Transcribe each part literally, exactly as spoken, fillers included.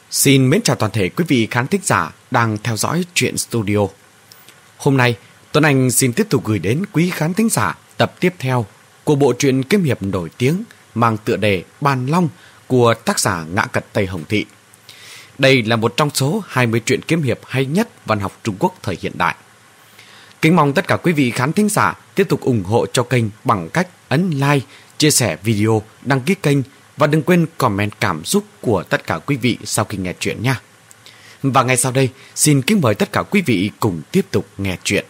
Xin mến chào toàn thể quý vị khán thính giả đang theo dõi Truyện Studio. Hôm nay, Tuấn Anh xin tiếp tục gửi đến quý khán thính giả tập tiếp theo của bộ truyện kiếm hiệp nổi tiếng mang tựa đề Bàn Long của tác giả Ngã Cật Tây Hồng Thị. Đây là một trong số hai mươi truyện kiếm hiệp hay nhất văn học Trung Quốc thời hiện đại. Kính mong tất cả quý vị khán thính giả tiếp tục ủng hộ cho kênh bằng cách ấn like, chia sẻ video, đăng ký kênh và đừng quên comment cảm xúc của tất cả quý vị sau khi nghe chuyện nha. Và ngay sau đây, xin kính mời tất cả quý vị cùng tiếp tục nghe chuyện.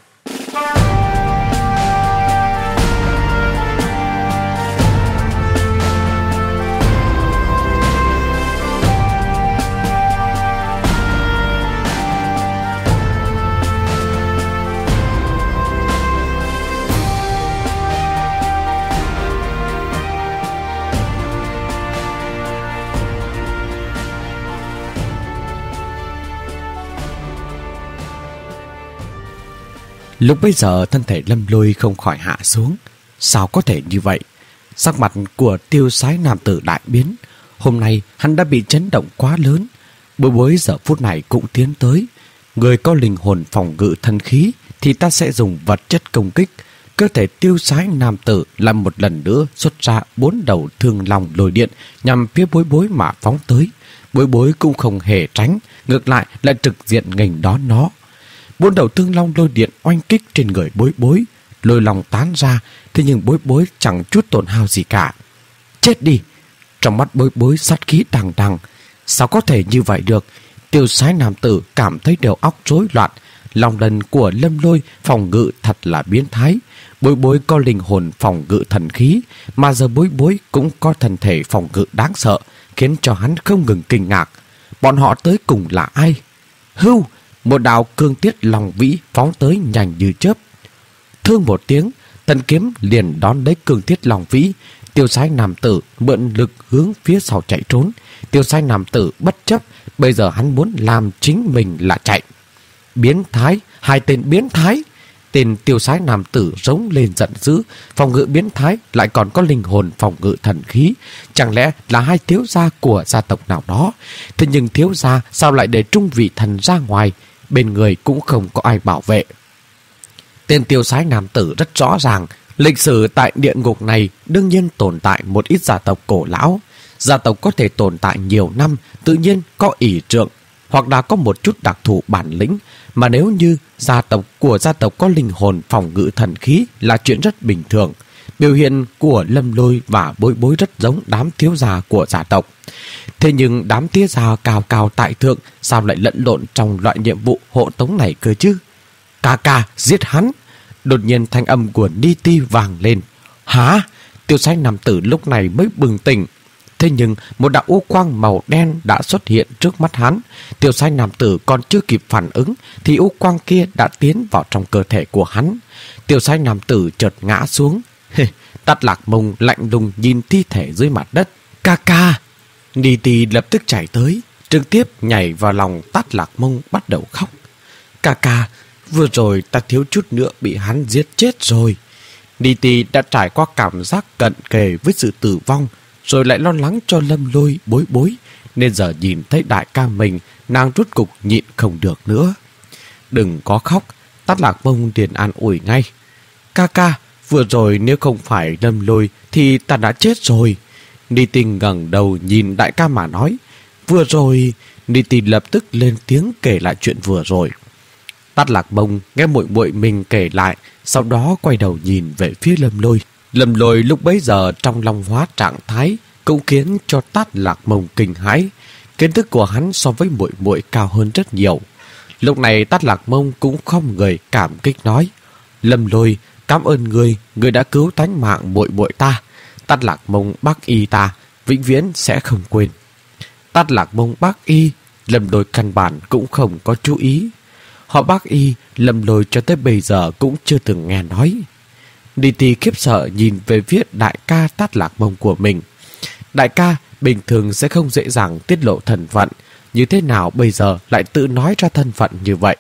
Lúc bấy giờ thân thể Lâm Lôi không khỏi hạ xuống. Sao có thể như vậy? Sắc mặt của tiêu sái nam tử đại biến. Hôm nay hắn đã bị chấn động quá lớn. Bối bối giờ phút này cũng tiến tới. Người có linh hồn phòng ngự thân khí thì ta sẽ dùng vật chất công kích. Cơ thể tiêu sái nam tử lại một lần nữa xuất ra bốn đầu thương long lôi điện nhằm phía bối bối mà phóng tới. Bối bối cũng không hề tránh, ngược lại lại trực diện nghênh đón nó. Bốn đầu thương long lôi điện oanh kích trên người bối bối, lôi long tán ra, thế nhưng bối bối chẳng chút tổn hao gì cả. Chết đi! Trong mắt bối bối sát khí đằng đằng. Sao có thể như vậy được? Tiêu sái nam tử cảm thấy đầu óc rối loạn. Lòng đần của Lâm Lôi phòng ngự thật là biến thái. Bối bối có linh hồn phòng ngự thần khí, mà giờ bối bối cũng có thân thể phòng ngự đáng sợ, khiến cho hắn không ngừng kinh ngạc. Bọn họ tới cùng là ai? Hưu! Một đạo cương tiết long vĩ phóng tới nhanh như chớp. Thương một tiếng, thần kiếm liền đón lấy cương tiết long vĩ. Tiêu sái nam tử mượn lực hướng phía sau chạy trốn. Tiêu sái nam tử bất chấp, bây giờ hắn muốn làm chính mình là chạy. Biến thái, hai tên biến thái. Tên tiêu sái nam tử rống lên giận dữ. Phòng ngự biến thái lại còn có linh hồn phòng ngự thần khí. Chẳng lẽ là hai thiếu gia của gia tộc nào đó? Thế nhưng thiếu gia sao lại để trung vị thần ra ngoài? Bên người cũng không có ai bảo vệ. Tên tiêu sái nam tử rất rõ ràng. Lịch sử tại địa ngục này đương nhiên tồn tại một ít gia tộc cổ lão. Gia tộc có thể tồn tại nhiều năm, tự nhiên có ỷ trượng, hoặc là có một chút đặc thù bản lĩnh. Mà nếu như gia tộc của gia tộc có linh hồn phòng ngự thần khí là chuyện rất bình thường. Biểu hiện của Lâm Lôi và bối bối rất giống đám thiếu gia của gia tộc. Thế nhưng đám thiếu gia cao cao tại thượng sao lại lẫn lộn trong loại nhiệm vụ hộ tống này cơ chứ? Ca ca, giết hắn! Đột nhiên thanh âm của Ni Ti vang lên. Hả? Tiêu sái nam tử lúc này mới bừng tỉnh. Thế nhưng một đạo u quang màu đen đã xuất hiện trước mắt hắn. Tiêu sái nam tử còn chưa kịp phản ứng thì u quang kia đã tiến vào trong cơ thể của hắn. Tiêu sái nam tử chợt ngã xuống. Tát Lạc Mông lạnh lùng nhìn thi thể dưới mặt đất. Ca ca! Ni Ti lập tức chạy tới, trực tiếp nhảy vào lòng Tát Lạc Mông bắt đầu khóc. Ca ca, vừa rồi ta thiếu chút nữa bị hắn giết chết rồi. Ni Ti đã trải qua cảm giác cận kề với sự tử vong, rồi lại lo lắng cho Lâm Lôi bối bối, nên giờ nhìn thấy đại ca mình, nàng rút cục nhịn không được nữa. Đừng có khóc, Tát Lạc Mông liền an ủi ngay. Ca ca, vừa rồi nếu không phải Lâm Lôi thì ta đã chết rồi. Ni Ti ngẩng đầu nhìn đại ca mà nói. Vừa rồi... Ni Ti lập tức lên tiếng kể lại chuyện vừa rồi. Tát Lạc Mông nghe muội muội mình kể lại, sau đó quay đầu nhìn về phía Lâm Lôi. Lâm Lôi lúc bấy giờ trong long hóa trạng thái cũng khiến cho Tát Lạc Mông kinh hãi. Kiến thức của hắn so với muội muội cao hơn rất nhiều. Lúc này Tát Lạc Mông cũng không người cảm kích nói. Lâm Lôi, cảm ơn ngươi, ngươi đã cứu tánh mạng muội muội ta. Tát Lạc Mông bác y ta vĩnh viễn sẽ không quên. Tát Lạc Mông bác y, Lâm Lôi căn bản cũng không có chú ý. Họ bác y, Lâm Lôi cho tới bây giờ cũng chưa từng nghe nói. Ni Ti khiếp sợ nhìn về phía đại ca Tát Lạc Mông của mình. Đại ca bình thường sẽ không dễ dàng tiết lộ thân phận, như thế nào bây giờ lại tự nói ra thân phận như vậy?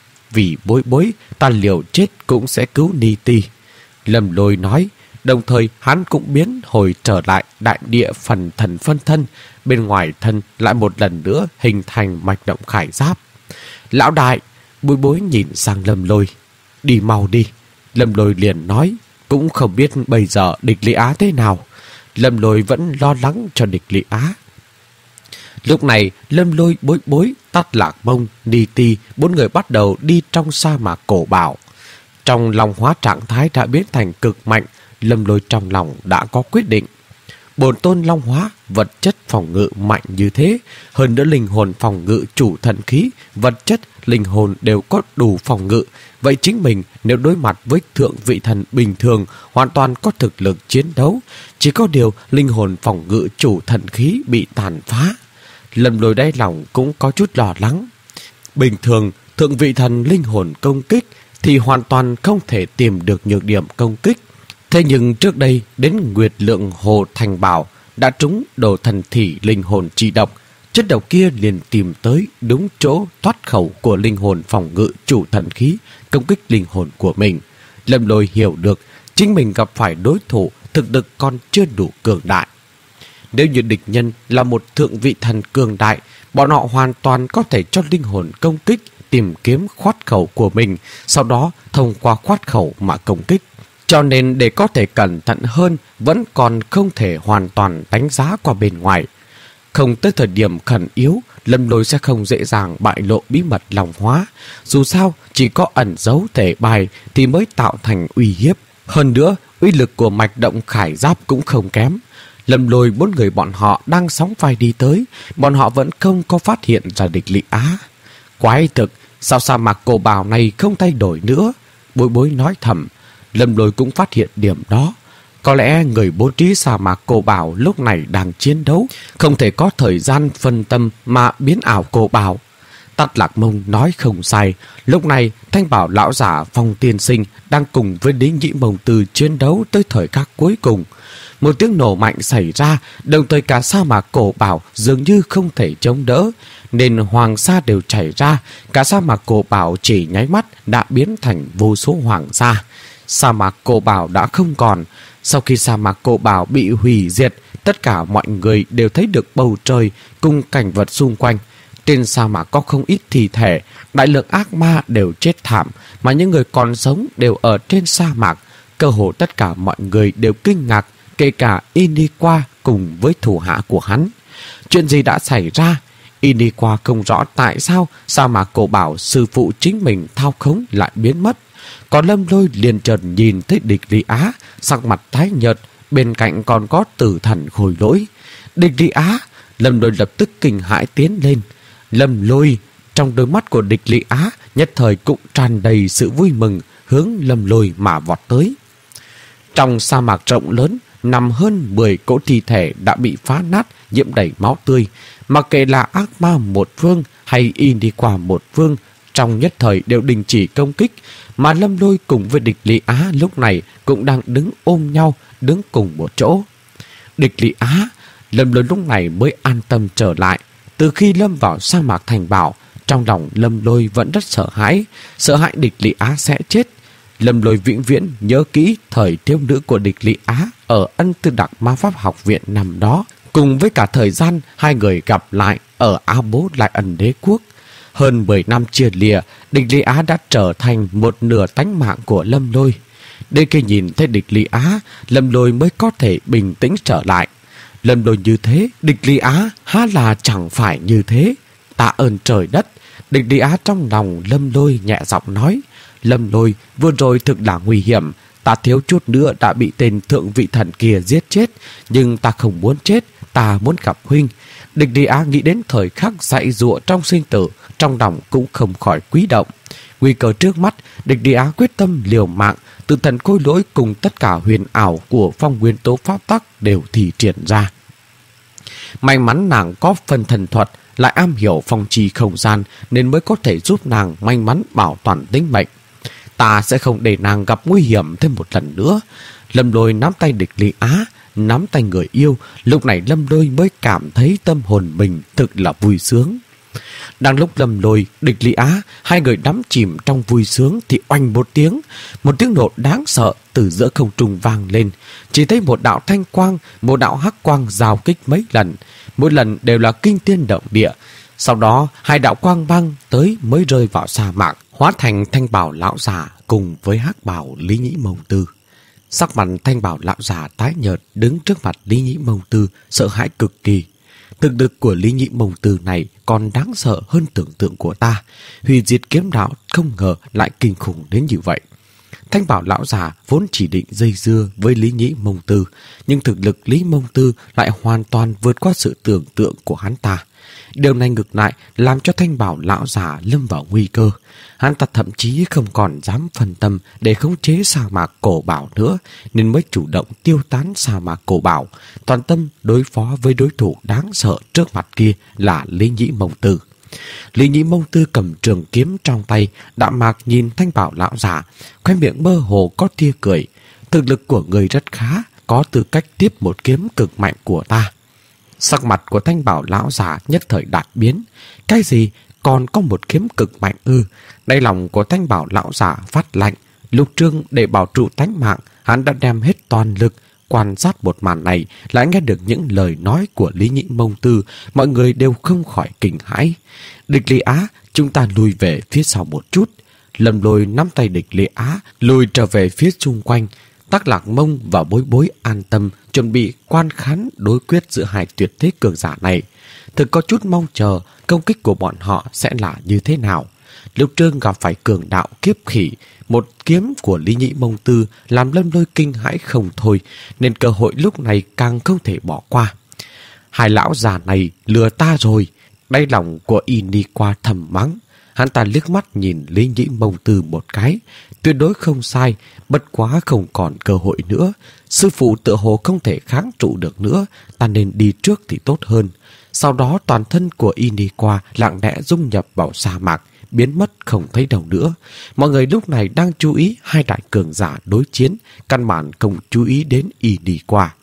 Vì bối bối, ta liều chết cũng sẽ cứu Ni Ti. Lâm Lôi nói, đồng thời hắn cũng biến hồi trở lại đại địa phần thần phân thân, bên ngoài thân lại một lần nữa hình thành mạch động khải giáp. Lão đại, Bối Bối nhìn sang Lâm Lôi. Đi mau đi. Lâm Lôi liền nói, cũng không biết bây giờ địch Lý Á thế nào. Lâm Lôi vẫn lo lắng cho địch Lý Á. Lúc này Lâm Lôi, Bối Bối, Tát Lạc Mông, Ni Ti, bốn người bắt đầu đi trong sa mạc cổ bảo. Trong lòng hóa trạng thái đã biến thành cực mạnh, Lâm Lôi trong lòng đã có quyết định. Bổn tôn long hóa, vật chất phòng ngự mạnh như thế, hơn nữa linh hồn phòng ngự chủ thần khí, vật chất, linh hồn đều có đủ phòng ngự. Vậy chính mình nếu đối mặt với thượng vị thần bình thường, hoàn toàn có thực lực chiến đấu. Chỉ có điều linh hồn phòng ngự chủ thần khí bị tàn phá. Lâm Lôi đáy lòng cũng có chút lo lắng. Bình thường, thượng vị thần linh hồn công kích thì hoàn toàn không thể tìm được nhược điểm công kích. Thế nhưng trước đây đến Nguyệt Lượng Hồ Thành Bảo đã trúng đồ thần thỉ linh hồn chi độc. Chất độc kia liền tìm tới đúng chỗ thoát khẩu của linh hồn phòng ngự chủ thần khí công kích linh hồn của mình. Lâm Lôi hiểu được chính mình gặp phải đối thủ thực lực còn chưa đủ cường đại. Nếu như địch nhân là một thượng vị thần cường đại, bọn họ hoàn toàn có thể cho linh hồn công kích tìm kiếm khoát khẩu của mình, sau đó thông qua khoát khẩu mà công kích. Cho nên để có thể cẩn thận hơn, vẫn còn không thể hoàn toàn đánh giá qua bên ngoài. Không tới thời điểm khẩn yếu, Lâm Lôi sẽ không dễ dàng bại lộ bí mật lòng hóa. Dù sao, chỉ có ẩn giấu thể bài thì mới tạo thành uy hiếp. Hơn nữa, uy lực của mạch động khải giáp cũng không kém. Lâm Lôi bốn người bọn họ đang sóng vai đi tới, bọn họ vẫn không có phát hiện ra địch Lý Á. Quái thực, sao sa mạc cổ bảo này không thay đổi nữa? Bối Bối nói thầm. Lâm Lôi cũng phát hiện điểm đó. Có lẽ người bố trí sa mạc cổ bảo lúc này đang chiến đấu, không thể có thời gian phân tâm mà biến ảo cổ bảo. Tát Lạc Mông nói không sai. Lúc này Thanh Bảo lão giả Phong Tiên Sinh đang cùng với Đế Nhĩ Mông Từ chiến đấu tới thời khắc cuối cùng. Một tiếng nổ mạnh xảy ra, đồng thời cả sa mạc cổ bảo dường như không thể chống đỡ, nên hoàng sa đều chảy ra. Cả sa mạc cổ bảo chỉ nháy mắt đã biến thành vô số hoàng sa. Sa mạc cổ bảo đã không còn. Sau khi sa mạc cổ bảo bị hủy diệt, tất cả mọi người đều thấy được bầu trời cùng cảnh vật xung quanh. Trên sa mạc có không ít thi thể, đại lượng ác ma đều chết thảm, mà những người còn sống đều ở trên sa mạc. Cơ hồ tất cả mọi người đều kinh ngạc, kể cả Iniqua cùng với thủ hạ của hắn. Chuyện gì đã xảy ra? Iniqua không rõ tại sao sa mạc cổ bảo sư phụ chính mình thao khống lại biến mất. Còn Lâm Lôi liền chợt nhìn thấy địch Lý Á, sắc mặt tái nhợt, bên cạnh còn có tử thần Khôi Lỗi. Địch Lý Á, Lâm Lôi lập tức kinh hãi tiến lên. Lâm Lôi, trong đôi mắt của địch Lý Á nhất thời cũng tràn đầy sự vui mừng, hướng Lâm Lôi mà vọt tới. Trong sa mạc rộng lớn, nằm hơn mười cỗ thi thể đã bị phá nát, nhiễm đầy máu tươi. Mặc kệ là ác ma một phương hay Iniqua một phương, trong nhất thời đều đình chỉ công kích, mà Lâm Lôi cùng với địch Lý Á lúc này cũng đang đứng ôm nhau, đứng cùng một chỗ. Địch Lý Á, Lâm Lôi lúc này mới an tâm trở lại. Từ khi lâm vào sa mạc Thành Bảo, trong lòng Lâm Lôi vẫn rất sợ hãi, sợ hãi địch Lý Á sẽ chết. Lâm Lôi vĩnh viễn nhớ kỹ thời thiếu nữ của địch Lý Á ở Ân Tư Đặc Ma Pháp Học Viện năm đó, cùng với cả thời gian hai người gặp lại ở Á Bố Lại Ẩn Đế Quốc. Hơn mười năm chia lìa, địch Lý Á đã trở thành một nửa tánh mạng của Lâm Lôi. Đến khi nhìn thấy địch Lý Á, Lâm Lôi mới có thể bình tĩnh trở lại. Lâm Lôi như thế, địch Lý Á há là chẳng phải như thế. Tạ ơn trời đất. Địch Lý Á trong lòng Lâm Lôi nhẹ giọng nói. Lâm Lôi, vừa rồi thực là nguy hiểm. Ta thiếu chút nữa đã bị tên thượng vị thần kia giết chết. Nhưng ta không muốn chết, ta muốn gặp huynh. Địch Lý Á nghĩ đến thời khắc dạy dụa trong sinh tử, trong lòng cũng không khỏi quý động. Nguy cơ trước mắt, địch Lý Á quyết tâm liều mạng. Từ thần Khôi Lỗi cùng tất cả huyền ảo của phong nguyên tố pháp tắc đều thi triển ra. May mắn nàng có phần thần thuật, lại am hiểu phong trì không gian, nên mới có thể giúp nàng may mắn bảo toàn tính mệnh. Ta sẽ không để nàng gặp nguy hiểm thêm một lần nữa. Lâm Lôi nắm tay địch Lý Á, nắm tay người yêu. Lúc này Lâm Lôi mới cảm thấy tâm hồn mình thực là vui sướng. Đang lúc Lâm Lôi, Địch Lý Á, hai người đắm chìm trong vui sướng thì oanh một tiếng, một tiếng nổ đáng sợ từ giữa không trung vang lên. Chỉ thấy một đạo thanh quang, một đạo hắc quang giao kích mấy lần, mỗi lần đều là kinh thiên động địa. Sau đó, hai đạo quang băng tới mới rơi vào sa mạc, hóa thành Thanh Bảo lão già cùng với hắc bảo Lý Nhĩ Mông Tư. Sắc mặt Thanh Bảo lão già tái nhợt đứng trước mặt Lý Nhĩ Mông Tư, sợ hãi cực kỳ. Thực lực của Lý Nhĩ Mông Tư này còn đáng sợ hơn tưởng tượng của ta. Hủy diệt kiếm đạo không ngờ lại kinh khủng đến như vậy. Thanh Bảo lão già vốn chỉ định dây dưa với Lý Nhĩ Mông Tư, nhưng thực lực Lý Mông Tư lại hoàn toàn vượt qua sự tưởng tượng của hắn ta. Điều này ngược lại làm cho Thanh Bảo lão già lâm vào nguy cơ. Hắn ta thậm chí không còn dám phân tâm để khống chế sa mạc cổ bảo nữa, nên mới chủ động tiêu tán sa mạc cổ bảo, toàn tâm đối phó với đối thủ đáng sợ trước mặt kia là Lý Nhĩ Mông Tư. Lý Nhĩ Mông Tư cầm trường kiếm trong tay, đạm mạc nhìn Thanh Bảo lão già, khóe miệng mơ hồ có tia cười. Thực lực của người rất khá, có tư cách tiếp một kiếm cực mạnh của ta. Sắc mặt của Thanh Bảo lão già nhất thời đại biến. Cái gì? Còn có một kiếm cực mạnh ư? Đáy lòng của Thanh Bảo lão già phát lạnh. Lục Trương để bảo trụ tánh mạng, hắn đã đem hết toàn lực quan sát một màn này, lại nghe được những lời nói của Lý Nhĩ Mông Tư, mọi người đều không khỏi kinh hãi. Địch Lý Á, chúng ta lùi về phía sau một chút. Lâm Lôi nắm tay Địch Lý Á lùi trở về phía xung quanh. Tắc Lạc Mông và Bối Bối an tâm chuẩn bị quan khán đối quyết giữa hai tuyệt thế cường giả này. Thực có chút mong chờ công kích của bọn họ sẽ là như thế nào. Lục Trương gặp phải cường đạo kiếp khỉ, một kiếm của Lý Nhĩ Mông Tư làm Lâm Lôi kinh hãi không thôi, nên cơ hội lúc này càng không thể bỏ qua. Hai lão già này lừa ta rồi. Đáy lòng của y đi qua thầm mắng. Hắn ta liếc mắt nhìn Lý Nhĩ Mông Tư một cái, tuyệt đối không sai, bất quá không còn cơ hội nữa. Sư phụ tựa hồ không thể kháng trụ được nữa, ta nên đi trước thì tốt hơn. Sau đó toàn thân của y đi qua lặng lẽ dung nhập vào sa mạc, biến mất không thấy đâu nữa. Mọi người lúc này đang chú ý hai đại cường giả đối chiến, căn bản không chú ý đến y đi qua.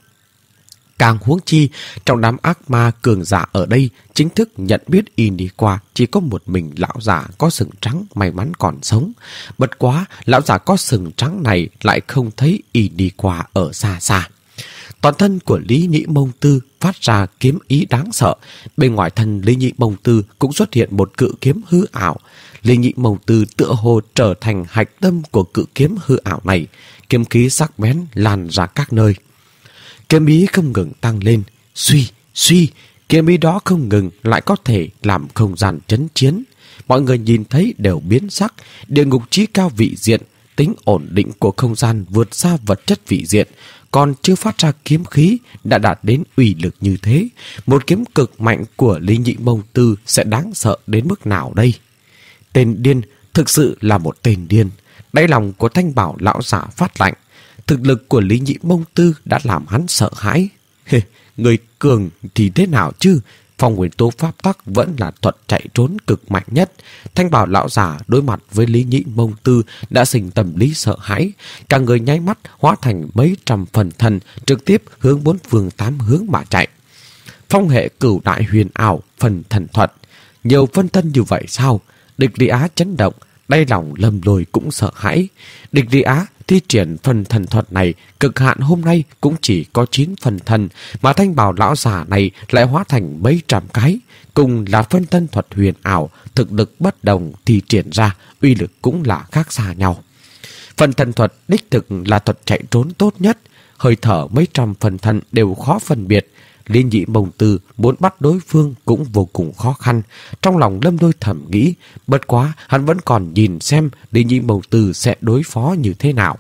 Càng huống chi, trong đám ác ma cường giả ở đây chính thức nhận biết y đi qua chỉ có một mình lão giả có sừng trắng may mắn còn sống. Bất quá, lão giả có sừng trắng này lại không thấy y đi qua ở xa xa. Toàn thân của Lý Nhĩ Mông Tư phát ra kiếm ý đáng sợ. Bên ngoài thân Lý Nhĩ Mông Tư cũng xuất hiện một cự kiếm hư ảo. Lý Nhĩ Mông Tư tựa hồ trở thành hạch tâm của cự kiếm hư ảo này. Kiếm khí sắc bén lan ra các nơi. Kiếm ý không ngừng tăng lên. Suy, suy, kiếm ý đó không ngừng lại có thể làm không gian chấn chiến. Mọi người nhìn thấy đều biến sắc. Địa ngục chí cao vị diện, tính ổn định của không gian vượt xa vật chất vị diện, còn chưa phát ra kiếm khí đã đạt đến uy lực như thế. Một kiếm cực mạnh của Lý Nhĩ Mông Tư sẽ đáng sợ đến mức nào đây? Tên điên, thực sự là một tên điên. Đáy lòng của Thanh Bảo lão giả phát lạnh. Thực lực của Lý Nhĩ Mông Tư đã làm hắn sợ hãi. Người cường thì thế nào chứ? Phong Nguyên Tố pháp tắc vẫn là thuật chạy trốn cực mạnh nhất. Thanh Bảo lão giả đối mặt với Lý Nhĩ Mông Tư đã sinh tâm lý sợ hãi, cả người nháy mắt hóa thành mấy trăm phần thân, trực tiếp hướng bốn phương tám hướng mà chạy. Phong hệ cửu đại huyền ảo phần thần thuật, nhiều phân thân như vậy sao? Địch Lý Á chấn động, đáy lòng Lâm Lôi cũng sợ hãi. Địch Lý Á thi triển phần thần thuật này cực hạn hôm nay cũng chỉ có chín phần thân, mà Thanh Bảo lão giả này lại hóa thành mấy trăm cái, cùng là phân thân thuật huyền ảo, thực lực bất đồng thì triển ra uy lực cũng là khác xa nhau. Phần thần thuật đích thực là thuật chạy trốn tốt nhất, hơi thở mấy trăm phần thân đều khó phân biệt. Lý Nhĩ Mông Tư muốn bắt đối phương cũng vô cùng khó khăn. Trong lòng Lâm Lôi thầm nghĩ, bất quá hắn vẫn còn nhìn xem Lý Nhĩ Mông Tư sẽ đối phó như thế nào.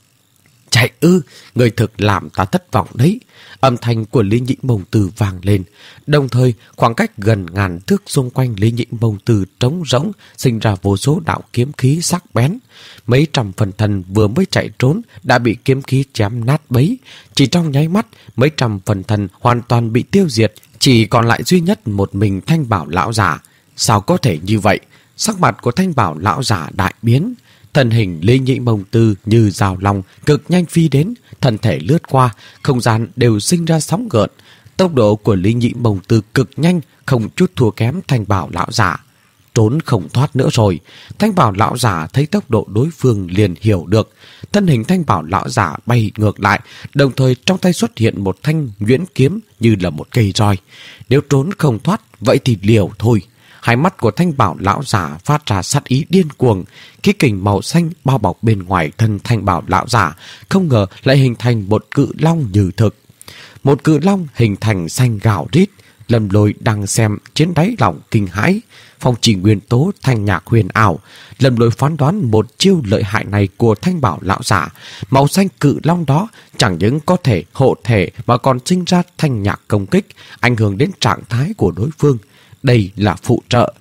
Chạy ư, người thực làm ta thất vọng đấy. Âm thanh của Lý Nhĩ Mông Tư vang lên. Đồng thời, khoảng cách gần ngàn thước xung quanh Lý Nhĩ Mông Tư trống rỗng, sinh ra vô số đạo kiếm khí sắc bén. Mấy trăm phần thân vừa mới chạy trốn đã bị kiếm khí chém nát bấy. Chỉ trong nháy mắt, mấy trăm phần thân hoàn toàn bị tiêu diệt, chỉ còn lại duy nhất một mình Thanh Bảo lão giả. Sao có thể như vậy? Sắc mặt của Thanh Bảo lão giả đại biến. Thân hình Lý Nhĩ Mông Tư như rào long cực nhanh phi đến, thân thể lướt qua, không gian đều sinh ra sóng gợn. Tốc độ của Lý Nhĩ Mông Tư cực nhanh, không chút thua kém Thanh Bảo lão giả. trốn không thoát nữa rồi. Thanh bảo lão giả thấy tốc độ đối phương liền hiểu được. Thân hình thanh bảo lão giả bay ngược lại, đồng thời trong tay xuất hiện một thanh nhuyễn kiếm như là một cây roi. Nếu trốn không thoát, vậy thì liều thôi. Hai mắt của thanh bảo lão giả phát ra sát ý điên cuồng. Khí kình màu xanh bao bọc bên ngoài thân thanh bảo lão giả, không ngờ lại hình thành một cự long như thực. Một cự long hình thành xanh gào rít. Lâm Lôi đang xem trên đáy lòng kinh hãi. Phong chỉ nguyên tố thanh nhạc huyền ảo. Lâm Lôi phán đoán một chiêu lợi hại này của thanh bảo lão giả. Màu xanh cự long đó chẳng những có thể hộ thể mà còn sinh ra thanh nhạc công kích, ảnh hưởng đến trạng thái của đối phương. Đây là phụ trợ.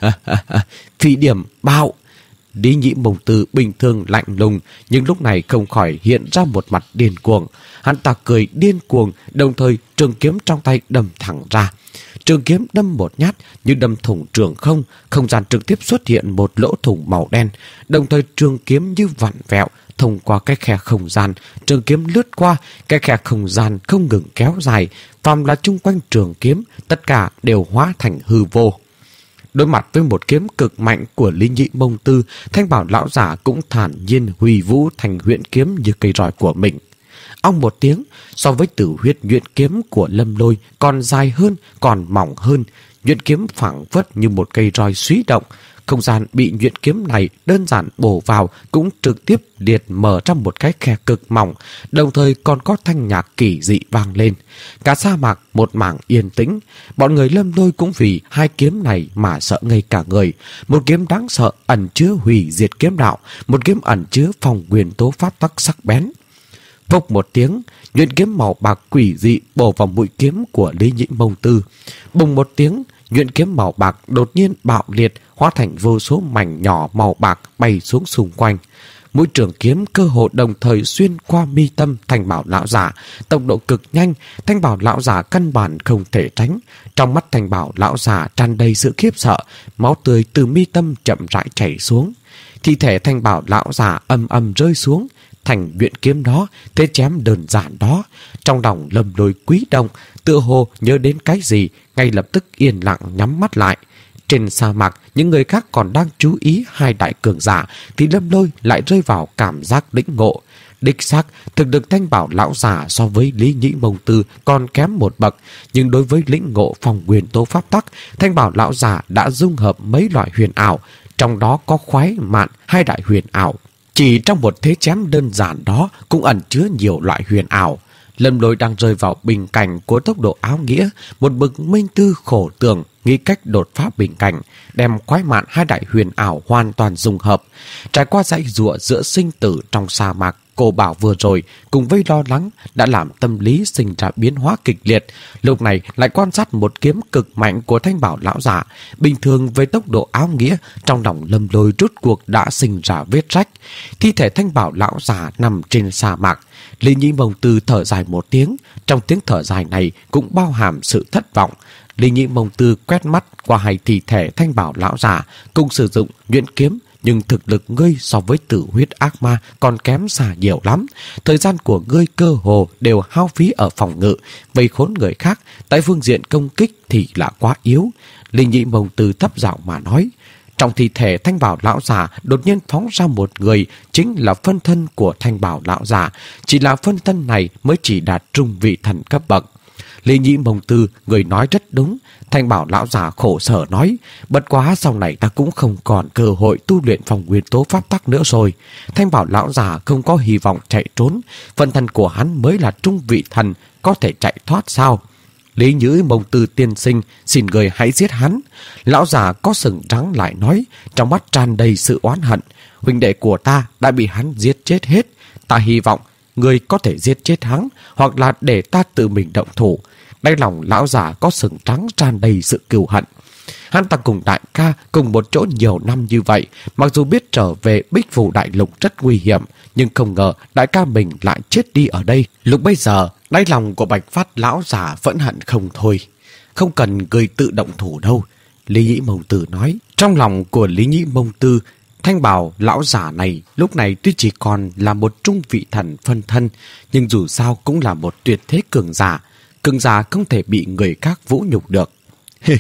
Phi điểm bạo. Lý Nhĩ Mông Tư bình thường lạnh lùng, nhưng lúc này không khỏi hiện ra một mặt điên cuồng. Hắn ta cười điên cuồng, đồng thời trường kiếm trong tay đâm thẳng ra. Trường kiếm đâm một nhát như đâm thủng trường không, không gian trực tiếp xuất hiện một lỗ thủng màu đen, đồng thời trường kiếm như vặn vẹo thông qua cái khe không gian. Trường kiếm lướt qua cái khe không gian không ngừng kéo dài, phàm là chung quanh trường kiếm tất cả đều hóa thành hư vô. Đối mặt với một kiếm cực mạnh của Lý Nhĩ Mông Tư, thanh bảo lão giả cũng thản nhiên huy vũ thành huyễn kiếm như cây roi của mình. Ong một tiếng, so với tử huyết nhuyễn kiếm của Lâm Lôi còn dài hơn, còn mỏng hơn. Nhuyễn kiếm phảng phất như một cây roi suy động. Không gian bị nhuyễn kiếm này đơn giản bổ vào cũng trực tiếp liệt mở ra một cái khe cực mỏng, đồng thời còn có thanh nhạc kỳ dị vang lên. Cả sa mạc một mảng yên tĩnh, bọn người Lâm Lôi cũng vì hai kiếm này mà sợ ngây cả người. Một kiếm đáng sợ ẩn chứa hủy diệt kiếm đạo, một kiếm ẩn chứa phòng nguyên tố pháp tắc sắc bén. Phốc một tiếng, nhuyễn kiếm màu bạc quỷ dị bổ vào mũi kiếm của Lý Nhĩ Mông Tư. Bùng một tiếng, nhuyễn kiếm màu bạc đột nhiên bạo liệt, hóa thành vô số mảnh nhỏ màu bạc bay xuống xung quanh. Mũi trường kiếm cơ hồ đồng thời xuyên qua mi tâm thanh bảo lão giả, tốc độ cực nhanh, thanh bảo lão giả căn bản không thể tránh. Trong mắt thanh bảo lão giả tràn đầy sự khiếp sợ, máu tươi từ mi tâm chậm rãi chảy xuống. Thi thể thanh bảo lão giả âm âm rơi xuống thành nhuyễn kiếm đó, thế chém đơn giản đó. Trong lòng Lâm Lôi quý động, tựa hồ nhớ đến cái gì, ngay lập tức yên lặng nhắm mắt lại. Trên sa mạc, những người khác còn đang chú ý hai đại cường giả, thì Lâm Lôi lại rơi vào cảm giác lĩnh ngộ. Đích xác, thực lực thanh bảo lão giả so với Lý Nhĩ Mông Tư còn kém một bậc, nhưng đối với lĩnh ngộ phòng nguyên tố pháp tắc, thanh bảo lão giả đã dung hợp mấy loại huyền ảo, trong đó có khoái mạn hai đại huyền ảo. Chỉ trong một thế chém đơn giản đó cũng ẩn chứa nhiều loại huyền ảo. Lâm Lôi đang rơi vào bình cảnh của tốc độ áo nghĩa, một bậc minh tư khổ tưởng, nghĩ cách đột phá bình cảnh, đem khoái mạn hai đại huyền ảo hoàn toàn dung hợp. Trải qua dãy giụa giữa sinh tử trong sa mạc, cô bảo vừa rồi cùng với lo lắng đã làm tâm lý sinh ra biến hóa kịch liệt. Lúc này lại quan sát một kiếm cực mạnh của thanh bảo lão giả. Bình thường với tốc độ áo nghĩa, trong lòng Lâm Lôi rút cuộc đã sinh ra vết rách. Thi thể thanh bảo lão giả nằm trên sa mạc. Lý Nhĩ Mông Tư thở dài một tiếng, trong tiếng thở dài này cũng bao hàm sự thất vọng. Lý Nhĩ Mông Tư quét mắt qua hai thi thể thanh bảo lão giả, cùng sử dụng nhuyễn kiếm, nhưng thực lực ngươi so với tử huyết ác ma còn kém xa nhiều lắm. Thời gian của ngươi cơ hồ đều hao phí ở phòng ngự, vây khốn người khác, tại phương diện công kích thì là quá yếu. Lý Nhĩ Mông Tư thấp giọng mà nói. Trong thi thể thanh bảo lão giả đột nhiên phóng ra một người, chính là phân thân của thanh bảo lão giả. Chỉ là phân thân này mới chỉ đạt trung vị thần cấp bậc. Lý Nhĩ Mông Tư, người nói rất đúng. Thanh bảo lão giả khổ sở nói, bất quá sau này ta cũng không còn cơ hội tu luyện phòng nguyên tố pháp tắc nữa rồi. Thanh bảo lão giả không có hy vọng chạy trốn, phân thân của hắn mới là trung vị thần, có thể chạy thoát sao? Lý Nhĩ Mông Tư tiên sinh, xin người hãy giết hắn. Lão già có sừng trắng lại nói, trong mắt tràn đầy sự oán hận. Huynh đệ của ta đã bị hắn giết chết hết. Ta hy vọng người có thể giết chết hắn, hoặc là để ta tự mình động thủ. Đáy lòng lão già có sừng trắng tràn đầy sự cừu hận. Hắn ta cùng đại ca cùng một chỗ nhiều năm như vậy, mặc dù biết trở về Bích Phủ Đại Lục rất nguy hiểm, nhưng không ngờ đại ca mình lại chết đi ở đây. Lúc bây giờ, đáy lòng của Bạch Phát lão già vẫn hận không thôi. Không cần người tự động thủ đâu, Lý Nhĩ Mông Tư nói. Trong lòng của Lý Nhĩ Mông Tư, thanh bảo lão giả này lúc này tuy chỉ còn là một trung vị thần phân thân, nhưng dù sao cũng là một tuyệt thế cường giả. Cường giả không thể bị người khác vũ nhục được.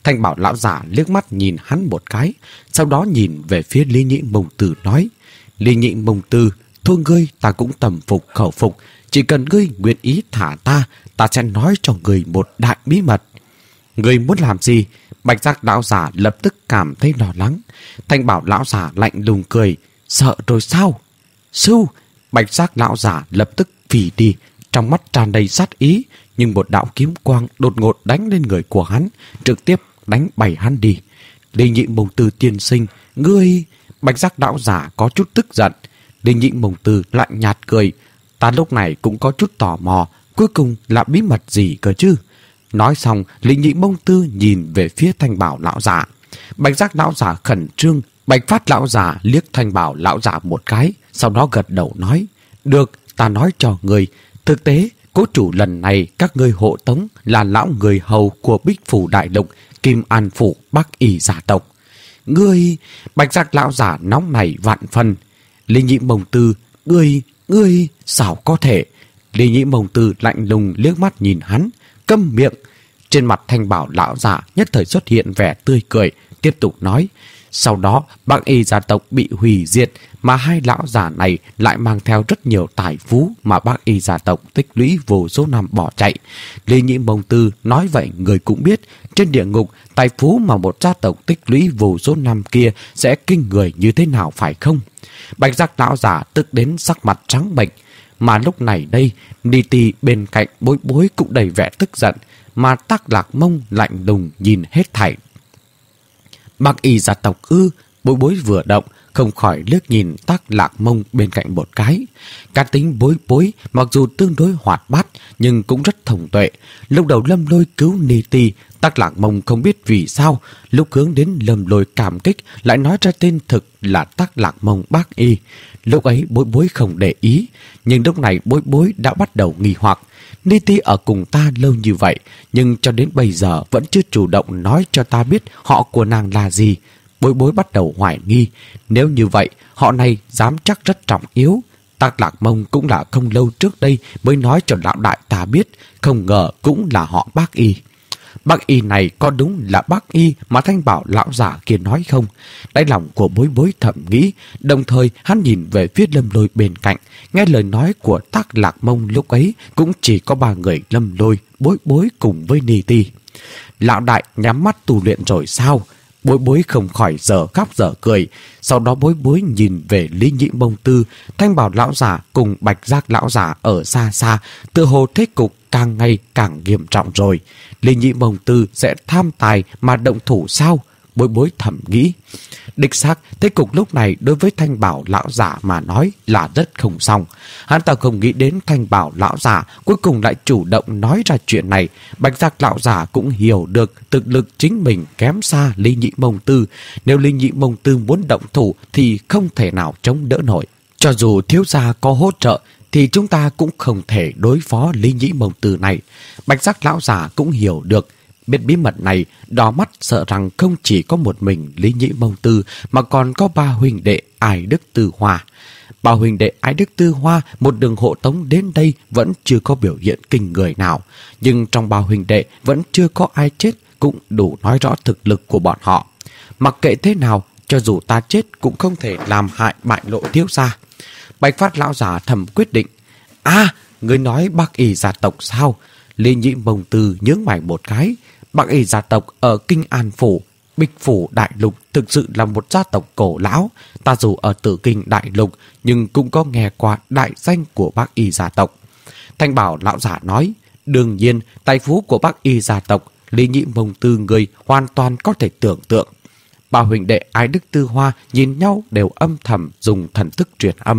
Thanh Bảo lão giả liếc mắt nhìn hắn một cái, sau đó nhìn về phía Lý Nhị Mông Tư nói: Lý Nhị Mông Tư, thôi ngươi ta cũng tầm phục khẩu phục, chỉ cần ngươi nguyện ý thả ta, ta sẽ nói cho ngươi một đại bí mật. Ngươi muốn làm gì? Bạch Giác lão giả lập tức cảm thấy lo lắng. Thanh Bảo lão giả lạnh lùng cười: Sợ rồi sao? Sưu! Bạch Giác lão giả lập tức phì đi, trong mắt tràn đầy sát ý, nhưng một đạo kiếm quang đột ngột đánh lên người của hắn, trực tiếp đánh bay hắn đi. Lý Nhị Mông Tư tiên sinh, ngươi... Bạch Giác lão giả có chút tức giận. Lý Nhị Mông Tư lạnh nhạt cười: Ta lúc này cũng có chút tò mò, cuối cùng là bí mật gì cơ chứ? Nói xong, Lý Nhị Mông Tư nhìn về phía Thanh Bảo lão giả. Bạch Giác lão giả khẩn trương. Bạch Phát lão giả liếc Thanh Bảo lão giả một cái, sau đó gật đầu nói: Được, ta nói cho người. Thực tế, cố chủ lần này các ngươi hộ tống là lão người hầu của Bích Phủ Đại Lục, Kim An Phủ Bắc Y gia tộc. Ngươi... Bạch Giác lão giả nóng nảy vạn phần. Lý Nhị Mông Tư, ngươi... ngươi... sao có thể? Lý Nhị Mông Tư lạnh lùng liếc mắt nhìn hắn, câm miệng. Trên mặt Thanh Bảo lão giả nhất thời xuất hiện vẻ tươi cười, tiếp tục nói: Sau đó Bắc Y gia tộc bị hủy diệt, mà hai lão giả này lại mang theo rất nhiều tài phú mà Bắc Y gia tộc tích lũy vô số năm bỏ chạy. Lý Nhị Mông Tư nói vậy người cũng biết, trên địa ngục tài phú mà một gia tộc tích lũy vô số năm kia sẽ kinh người như thế nào phải không? Bạch Giác lão giả tức đến sắc mặt trắng bệch. Mà lúc này đây, Ni Ti bên cạnh Bối Bối cũng đầy vẻ tức giận, mà Tắc Lạc Mông lạnh lùng nhìn hết thảy. Bắc Y gia tộc ư? Bối Bối vừa động, không khỏi liếc nhìn Tắc Lạc Mông bên cạnh một cái. Cá tính Bối Bối mặc dù tương đối hoạt bát nhưng cũng rất thông tuệ. Lúc đầu Lâm Lôi cứu Ni Ti, Tắc Lạc Mông không biết vì sao, lúc hướng đến Lâm Lôi cảm kích lại nói ra tên thực là Tắc Lạc Mông Bắc Y. Lúc ấy Bối Bối không để ý, nhưng lúc này Bối Bối đã bắt đầu nghi hoặc. Ni Ti ở cùng ta lâu như vậy, nhưng cho đến bây giờ vẫn chưa chủ động nói cho ta biết họ của nàng là gì. Bối Bối bắt đầu hoài nghi, nếu như vậy, họ này dám chắc rất trọng yếu. Tắc Lạc Mông cũng là không lâu trước đây mới nói cho lão đại ta biết, không ngờ cũng là họ Bắc Y. Bắc Y này có đúng là Bắc Y mà Thanh Bảo lão giả kia nói không? Đáy lòng của Bối Bối thầm nghĩ, đồng thời hắn nhìn về phía Lâm Lôi bên cạnh. Nghe lời nói của Tắc Lạc Mông lúc ấy cũng chỉ có ba người Lâm Lôi, Bối Bối cùng với Ni Ti. Lão đại nhắm mắt tu luyện rồi sao? Bối Bối không khỏi dở khóc dở cười. Sau đó Bối Bối nhìn về Lý Nhị Mông Tư, Thanh Bảo lão giả cùng Bạch Giác lão giả ở xa xa, tựa hồ thế cục càng ngày càng nghiêm trọng rồi. Lý Nhị Mông Tư sẽ tham tài mà động thủ sao? Bối Bối thầm nghĩ. Đích xác, thế cục lúc này đối với Thanh Bảo lão giả mà nói là rất không xong. Hắn ta không nghĩ đến Thanh Bảo lão giả cuối cùng lại chủ động nói ra chuyện này. Bạch Giác lão giả cũng hiểu được thực lực chính mình kém xa Lý Nhị Mông Tư. Nếu Lý Nhị Mông Tư muốn động thủ thì không thể nào chống đỡ nổi. Cho dù thiếu gia có hỗ trợ thì chúng ta cũng không thể đối phó Lý Nhị Mông Tư này. Bạch Giác lão giả cũng hiểu được. Biết bí mật này, đỏ mắt sợ rằng không chỉ có một mình Lý Nhị Mông Tư mà còn có ba huynh đệ Ái Đức Tư Hoa. Ba huynh đệ Ái Đức Tư Hoa một đường hộ tống đến đây vẫn chưa có biểu hiện kinh người nào. Nhưng trong ba huynh đệ vẫn chưa có ai chết cũng đủ nói rõ thực lực của bọn họ. Mặc kệ thế nào, cho dù ta chết cũng không thể làm hại bại lộ thiếu gia. Bạch Phát lão giả thầm quyết định. À, người nói Bắc Y gia tộc sao? Lý Nhị Mông Tư nhướng mày một cái. Bắc Y gia tộc ở Kinh An Phủ, Bích Phủ Đại Lục thực sự là một gia tộc cổ lão. Ta dù ở Tử Kinh Đại Lục nhưng cũng có nghe qua đại danh của Bắc Y gia tộc. Thanh Bảo lão giả nói, đương nhiên tài phú của Bắc Y gia tộc Lý Nhị Mông Tư người hoàn toàn có thể tưởng tượng. Ba huynh đệ Ái Đức Tư Hoa nhìn nhau đều âm thầm dùng thần thức truyền âm.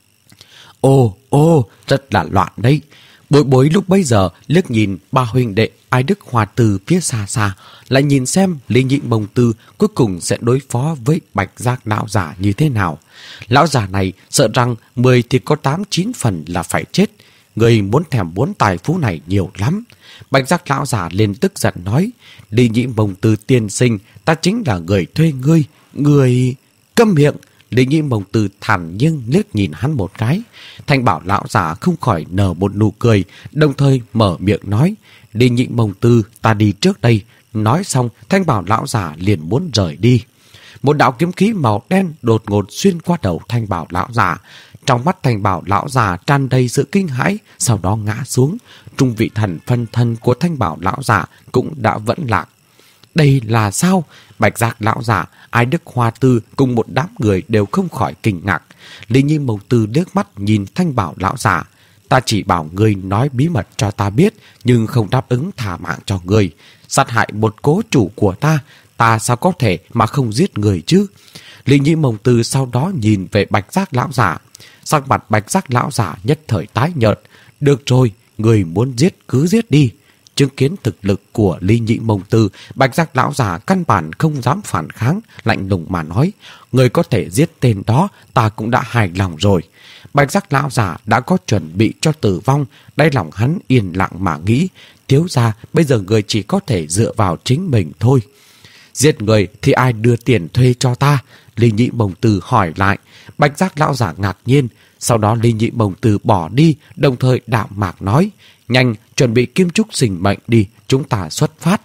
Ô, ô, rất là loạn đấy. Bối Bối lúc bấy giờ liếc nhìn ba huynh đệ Ái Đức Hoa từ phía xa xa, lại nhìn xem Lý Nhị Mông Tư cuối cùng sẽ đối phó với Bạch Giác lão giả như thế nào. Lão giả này sợ rằng mười thì có tám chín phần là phải chết. Người muốn thèm muốn tài phú này nhiều lắm. Bạch Giác lão giả lên tức giận nói, Lý Nhị Mông Tư tiên sinh, ta chính là người thuê ngươi. Người... Câm miệng. Lý Nhị Mông Tư thản nhiên liếc nhìn hắn một cái. Thanh Bảo lão giả không khỏi nở một nụ cười, đồng thời mở miệng nói, Lý Nhị Mông Tư, ta đi trước đây, Nói xong, Thanh Bảo lão giả liền muốn rời đi. Một đạo kiếm khí màu đen đột ngột xuyên qua đầu Thanh Bảo lão giả. Trong mắt Thanh Bảo lão giả tràn đầy sự kinh hãi, sau đó ngã xuống. Trung vị thần phân thân của Thanh Bảo lão giả cũng đã vẫn lạc. Đây là sao? Bạch Giác lão giả, Ai Đức Hoa Tư cùng một đám người đều không khỏi kinh ngạc. Lý Nhi Mông Tư liếc mắt nhìn Thanh Bảo lão giả. Ta chỉ bảo ngươi nói bí mật cho ta biết, nhưng không đáp ứng thả mạng cho ngươi. Sát hại một cố chủ của ta, ta sao có thể mà không giết người chứ? Lý Nhi Mông Tư sau đó nhìn về Bạch Giác lão giả. Sắc mặt Bạch Giác lão giả nhất thời tái nhợt. Được rồi, người muốn giết cứ giết đi. Chứng kiến thực lực của Lý Nhị Mông Tư, Bạch Giác lão giả căn bản không dám phản kháng, lạnh lùng mà nói, người có thể giết tên đó, ta cũng đã hài lòng rồi. Bạch Giác lão giả đã có chuẩn bị cho tử vong, đáy lòng hắn yên lặng mà nghĩ, thiếu gia bây giờ người chỉ có thể dựa vào chính mình thôi. Giết người thì ai đưa tiền thuê cho ta? Lý Nhị Mông Tư hỏi lại. Bạch Giác lão giả ngạc nhiên. Sau đó Lý Nhị Mông Tư bỏ đi, đồng thời đạm mạc nói, nhanh chuẩn bị kim trúc sinh mệnh đi, chúng ta xuất phát.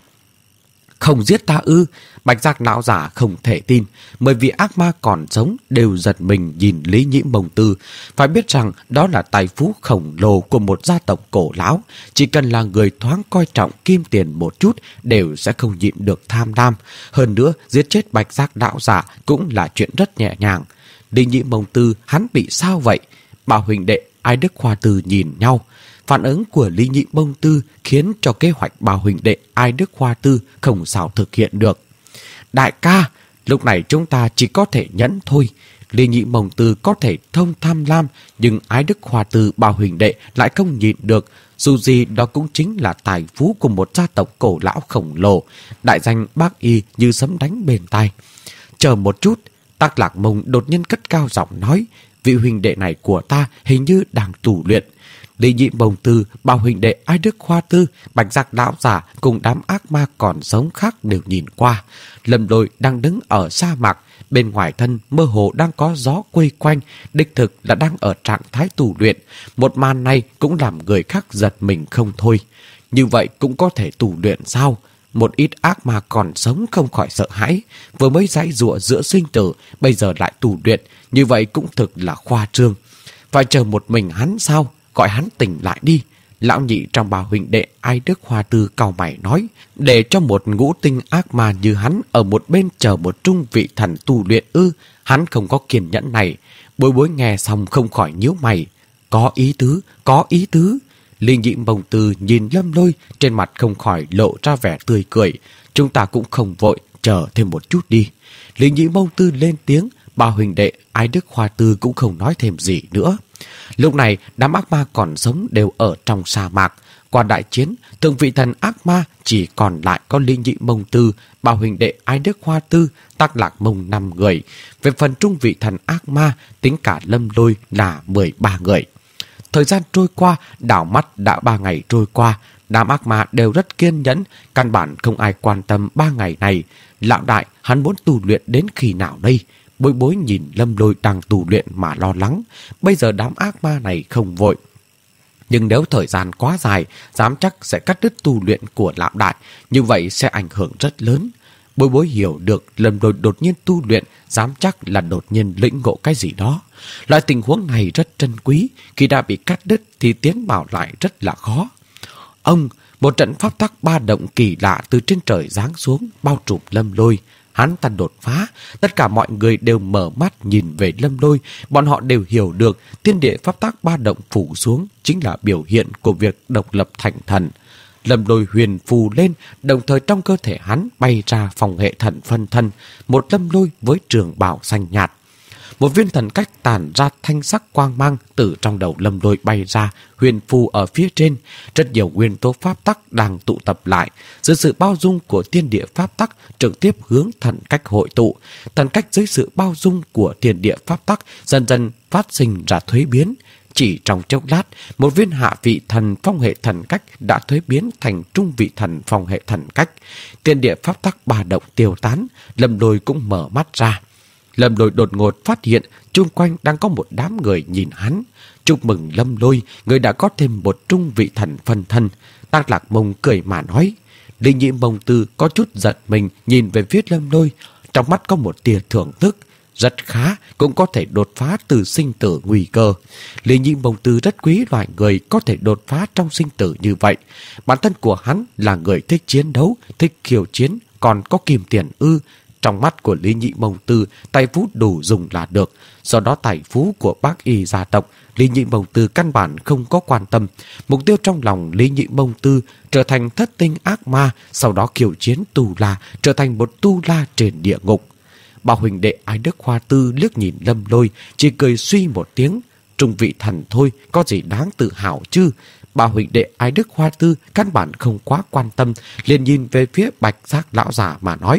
Không giết ta ư? Bạch Giác lão giả không thể tin, bởi vì ác ma còn sống đều giật mình nhìn Lý Nhị Mông Tư. Phải biết rằng đó là tài phú khổng lồ của một gia tộc cổ lão, chỉ cần là người thoáng coi trọng kim tiền một chút đều sẽ không nhịn được tham lam. Hơn nữa, giết chết Bạch Giác lão giả cũng là chuyện rất nhẹ nhàng. Lý Nhị Mông Tư hắn bị sao vậy? Bà huynh đệ Ai Đức Hoa Tư nhìn nhau. Phản ứng của Lý Nhị Mông Tư khiến cho kế hoạch bà huynh đệ Ai Đức Hoa Tư không sao thực hiện được. Đại ca, lúc này chúng ta chỉ có thể nhẫn thôi. Lý Nhị Mông Tư có thể thông tham lam, nhưng Ai Đức Hoa Tư bà huynh đệ lại không nhịn được. Dù gì đó cũng chính là tài phú của một gia tộc cổ lão khổng lồ. Đại danh bác y như sấm đánh bên tai. Chờ một chút, Tắc Lạc Mông đột nhiên cất cao giọng nói, vị huynh đệ này của ta hình như đang tù luyện. Lý Nhị Mông Tư, bao huynh đệ Ai Đức Hoa Tư, Bạch Giác lão giả cùng đám ác ma còn sống khác đều nhìn qua. Lâm Lôi đang đứng ở sa mạc, bên ngoài thân mơ hồ đang có gió quây quanh, đích thực là đang ở trạng thái tù luyện. Một màn này cũng làm người khác giật mình không thôi. Như vậy cũng có thể tù luyện sao? Một ít ác ma còn sống không khỏi sợ hãi, vừa mới giãy giụa giữa sinh tử, bây giờ lại tù luyện, như vậy cũng thực là khoa trương. Phải chờ một mình hắn sao? Gọi hắn tỉnh lại đi. Lão nhị trong bà huynh đệ Ai Đức Hoa Tư cau mày nói, để cho một ngũ tinh ác ma như hắn ở một bên chờ một trung vị thần tu luyện ư? Hắn không có kiên nhẫn này. Bối Bối nghe xong không khỏi nhíu mày. Có ý tứ, có ý tứ. Lý Nhị Mông Tư nhìn Lâm Lôi, trên mặt không khỏi lộ ra vẻ tươi cười. Chúng ta cũng không vội, chờ thêm một chút đi. Lý Nhị Mông Tư lên tiếng, bà huynh đệ Ai Đức Hoa Tư cũng không nói thêm gì nữa. Lúc này, đám ác ma còn sống đều ở trong sa mạc. Qua đại chiến, thượng vị thần ác ma chỉ còn lại có Lý Nhị Mông Tư, bà huynh đệ Ai Đức Hoa Tư, Tắc Lạc Mông năm người. Về phần trung vị thần ác ma, tính cả Lâm Lôi là mười ba người. Thời gian trôi qua, đảo mắt đã ba ngày trôi qua. Đám ác ma đều rất kiên nhẫn, căn bản không ai quan tâm ba ngày này. Lão đại, hắn muốn tu luyện đến khi nào đây? Bối Bối nhìn Lâm Lôi đang tu luyện mà lo lắng. Bây giờ đám ác ma này không vội. Nhưng nếu thời gian quá dài, dám chắc sẽ cắt đứt tu luyện của lão đại, như vậy sẽ ảnh hưởng rất lớn. Bối Bối hiểu được Lâm Lôi đột nhiên tu luyện, dám chắc là đột nhiên lĩnh ngộ cái gì đó. Loại tình huống này rất trân quý, khi đã bị cắt đứt thì tiến bảo lại rất là khó. Ông, một trận pháp tắc ba động kỳ lạ từ trên trời giáng xuống, bao trùm Lâm Lôi. Hắn ta đột phá, tất cả mọi người đều mở mắt nhìn về Lâm Lôi, bọn họ đều hiểu được thiên địa pháp tắc ba động phủ xuống chính là biểu hiện của việc độc lập thành thần. Lâm Lôi huyền phù lên, đồng thời trong cơ thể hắn bay ra phòng hệ thần phân thân, một Lâm Lôi với trường bào xanh nhạt. Một viên thần cách tản ra thanh sắc quang mang từ trong đầu Lâm Lôi bay ra, huyền phù ở phía trên. Rất nhiều nguyên tố pháp tắc đang tụ tập lại. Dưới sự bao dung của thiên địa pháp tắc trực tiếp hướng thần cách hội tụ. Thần cách dưới sự bao dung của thiên địa pháp tắc dần dần phát sinh ra thuế biến. Chỉ trong chốc lát, một viên hạ vị thần phong hệ thần cách đã thuế biến thành trung vị thần phong hệ thần cách. Thiên địa pháp tắc ba động tiêu tán, Lâm Lôi cũng mở mắt ra. Lâm Lôi đột ngột phát hiện chung quanh đang có một đám người nhìn hắn. Chúc mừng Lâm Lôi, người đã có thêm một trung vị thần phân thân. Tắc Lạc Mông cười mà nói. Lý Nhĩ Mông Tư có chút giận mình nhìn về phía Lâm Lôi, trong mắt có một tia thưởng thức. Rất khá, cũng có thể đột phá từ sinh tử nguy cơ. Lý Nhĩ Mông Tư rất quý loại người có thể đột phá trong sinh tử như vậy. Bản thân của hắn là người thích chiến đấu, thích khiêu chiến, còn có kim tiền ư. Trong mắt của Lý Nhĩ Mông Tư, tài phú đủ dùng là được. Do đó tài phú của Bác Y gia tộc, Lý Nhĩ Mông Tư căn bản không có quan tâm. Mục tiêu trong lòng Lý Nhĩ Mông Tư trở thành thất tinh ác ma, sau đó khiêu chiến tu la, trở thành một tu la trên địa ngục. Bà huynh đệ Ái Đức Hoa Tư liếc nhìn Lâm Lôi, chỉ cười suy một tiếng. Trung vị thần thôi, có gì đáng tự hào chứ. Bà huynh đệ Ái Đức Hoa Tư căn bản không quá quan tâm, liền nhìn về phía Bạch Giác lão già mà nói: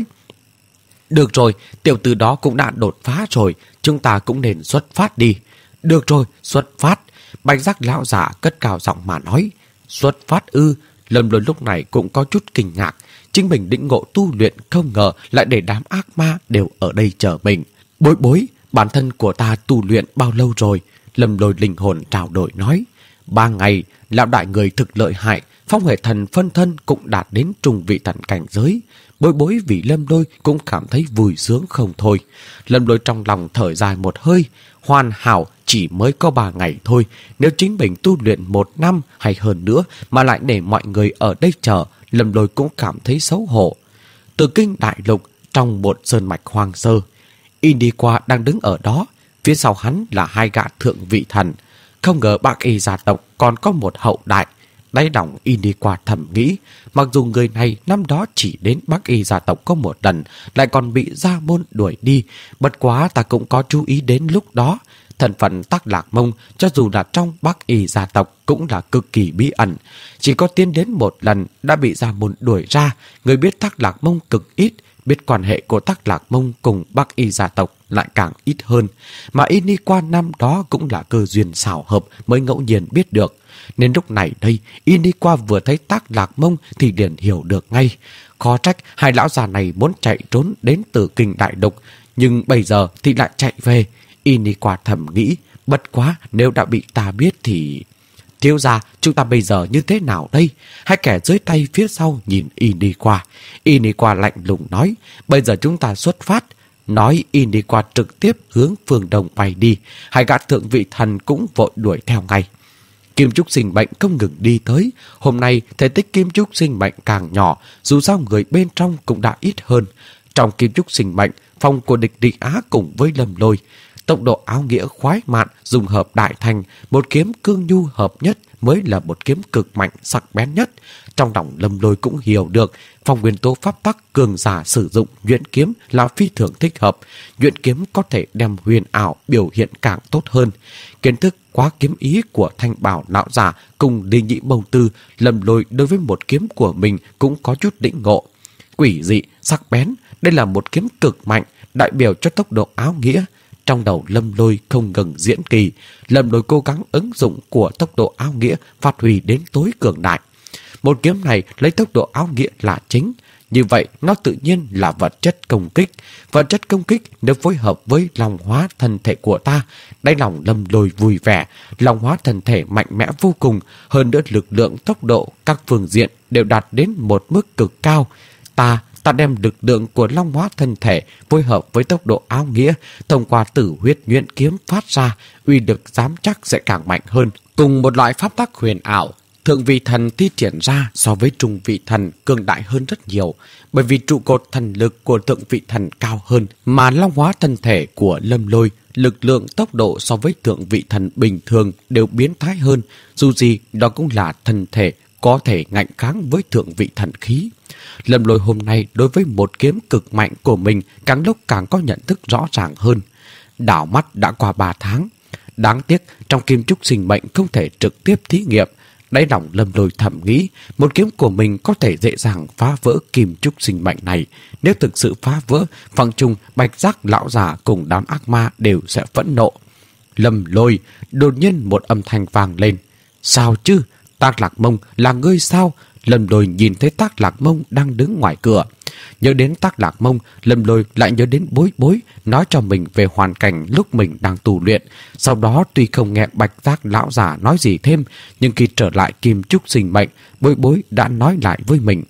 được rồi, tiểu tử đó cũng đã đột phá rồi, chúng ta cũng nên xuất phát đi. Được rồi, xuất phát. Bạch Giác lão giả cất cao giọng mà nói. Xuất phát ư? Lâm Lôi lúc này cũng có chút kinh ngạc. Chính mình định ngộ tu luyện, không ngờ lại để đám ác ma đều ở đây chờ mình. Bối bối, bản thân của ta tu luyện bao lâu rồi? Lâm Lôi linh hồn trao đổi nói. Ba ngày, lão đại người thực lợi hại, phong hệ thần phân thân cũng đạt đến trung vị thần cảnh giới. Bối bối vì Lâm Lôi cũng cảm thấy vui sướng không thôi. Lâm Lôi trong lòng thở dài một hơi. Hoàn hảo chỉ mới có ba ngày thôi. Nếu chính mình tu luyện một năm hay hơn nữa mà lại để mọi người ở đây chờ, Lâm Lôi cũng cảm thấy xấu hổ. Từ kinh đại lục, trong một sơn mạch hoang sơ, Indica đang đứng ở đó. Phía sau hắn là hai gã thượng vị thần. Không ngờ Bác Y gia tộc còn có một hậu đại. Đáy lòng Indica thầm nghĩ, mặc dù người này năm đó chỉ đến Bác Y gia tộc có một lần, lại còn bị gia môn đuổi đi. Bất quá ta cũng có chú ý đến lúc đó. Thân phận Tắc Lạc Mông cho dù là trong Bác Y gia tộc cũng là cực kỳ bí ẩn. Chỉ có tiến đến một lần đã bị gia môn đuổi ra. Người biết Tắc Lạc Mông cực ít, biết quan hệ của Tắc Lạc Mông cùng Bác Y gia tộc lại càng ít hơn. Mà Indica năm đó cũng là cơ duyên xảo hợp mới ngẫu nhiên biết được. Nên lúc này đây, Indica vừa thấy Tắc Lạc Mông thì liền hiểu được ngay. Khó trách hai lão già này muốn chạy trốn đến từ kinh đại lục, nhưng bây giờ thì lại chạy về. Indica thầm nghĩ, bất quá nếu đã bị ta biết thì... Thiếu gia, chúng ta bây giờ như thế nào đây? Hai kẻ dưới tay phía sau nhìn Indica. Indica lạnh lùng nói, bây giờ chúng ta xuất phát. Nói Indica trực tiếp hướng phương đông bay đi. Hai gã thượng vị thần cũng vội đuổi theo ngay. Kim trúc sinh mệnh không ngừng đi tới. Hôm nay thể tích kim trúc sinh mệnh càng nhỏ, dù sao người bên trong cũng đã ít hơn. Trong kim trúc sinh mệnh, phòng của địch địch Á cùng với Lâm Lôi, tốc độ áo nghĩa khoái mạn dùng hợp đại thành, một kiếm cương nhu hợp nhất mới là một kiếm cực mạnh sắc bén nhất. Trong lòng Lâm Lôi cũng hiểu được phong nguyên tố pháp tắc cường giả sử dụng nhuyễn kiếm là phi thường thích hợp. Nhuyễn kiếm có thể đem huyền ảo biểu hiện càng tốt hơn. Kiến thức quá kiếm ý của Thanh Bảo lão giả cùng Lý Nhĩ Mông Tư, Lâm Lôi đối với một kiếm của mình cũng có chút lĩnh ngộ. Quỷ dị, sắc bén, đây là một kiếm cực mạnh, đại biểu cho tốc độ áo nghĩa. Trong đầu Lâm Lôi không ngừng diễn kỳ, Lâm Lôi cố gắng ứng dụng của tốc độ áo nghĩa phát huy đến tối cường đại. Một kiếm này lấy tốc độ áo nghĩa là chính, như vậy nó tự nhiên là vật chất công kích. Vật chất công kích nếu phối hợp với long hóa thân thể của ta, đáy lòng Lâm Lôi vui vẻ. Long hóa thân thể mạnh mẽ vô cùng, hơn nữa lực lượng, tốc độ, các phương diện đều đạt đến một mức cực cao. Ta Ta đem lực lượng của long hóa thân thể phối hợp với tốc độ áo nghĩa, thông qua tử huyết nhuyễn kiếm phát ra, uy lực dám chắc sẽ càng mạnh hơn. Cùng một loại pháp tắc huyền ảo, thượng vị thần thi triển ra so với trung vị thần cường đại hơn rất nhiều, bởi vì trụ cột thần lực của thượng vị thần cao hơn, mà long hóa thân thể của Lâm Lôi, lực lượng tốc độ so với thượng vị thần bình thường đều biến thái hơn, dù gì đó cũng là thân thể có thể ngạnh kháng với thượng vị thần khí. Lâm Lôi hôm nay đối với một kiếm cực mạnh của mình càng lúc càng có nhận thức rõ ràng hơn. Đảo mắt đã qua ba tháng. Đáng tiếc trong kim trúc sinh mệnh không thể trực tiếp thí nghiệm. Đáy lòng Lâm Lôi thầm nghĩ, một kiếm của mình có thể dễ dàng phá vỡ kim trúc sinh mệnh này. Nếu thực sự phá vỡ, phẳng trùng Bạch Giác lão già cùng đám ác ma đều sẽ phẫn nộ. Lâm Lôi, đột nhiên một âm thanh vang lên. Sao chứ? Tắc Lạc Mông là ngươi sao? Lâm Lôi nhìn thấy Tắc Lạc Mông đang đứng ngoài cửa. Nhớ đến Tắc Lạc Mông, Lâm Lôi lại nhớ đến Bối Bối nói cho mình về hoàn cảnh lúc mình đang tu luyện. Sau đó tuy không nghe Bạch Giác lão giả nói gì thêm, nhưng khi trở lại kim trúc sinh mệnh, Bối Bối đã nói lại với mình.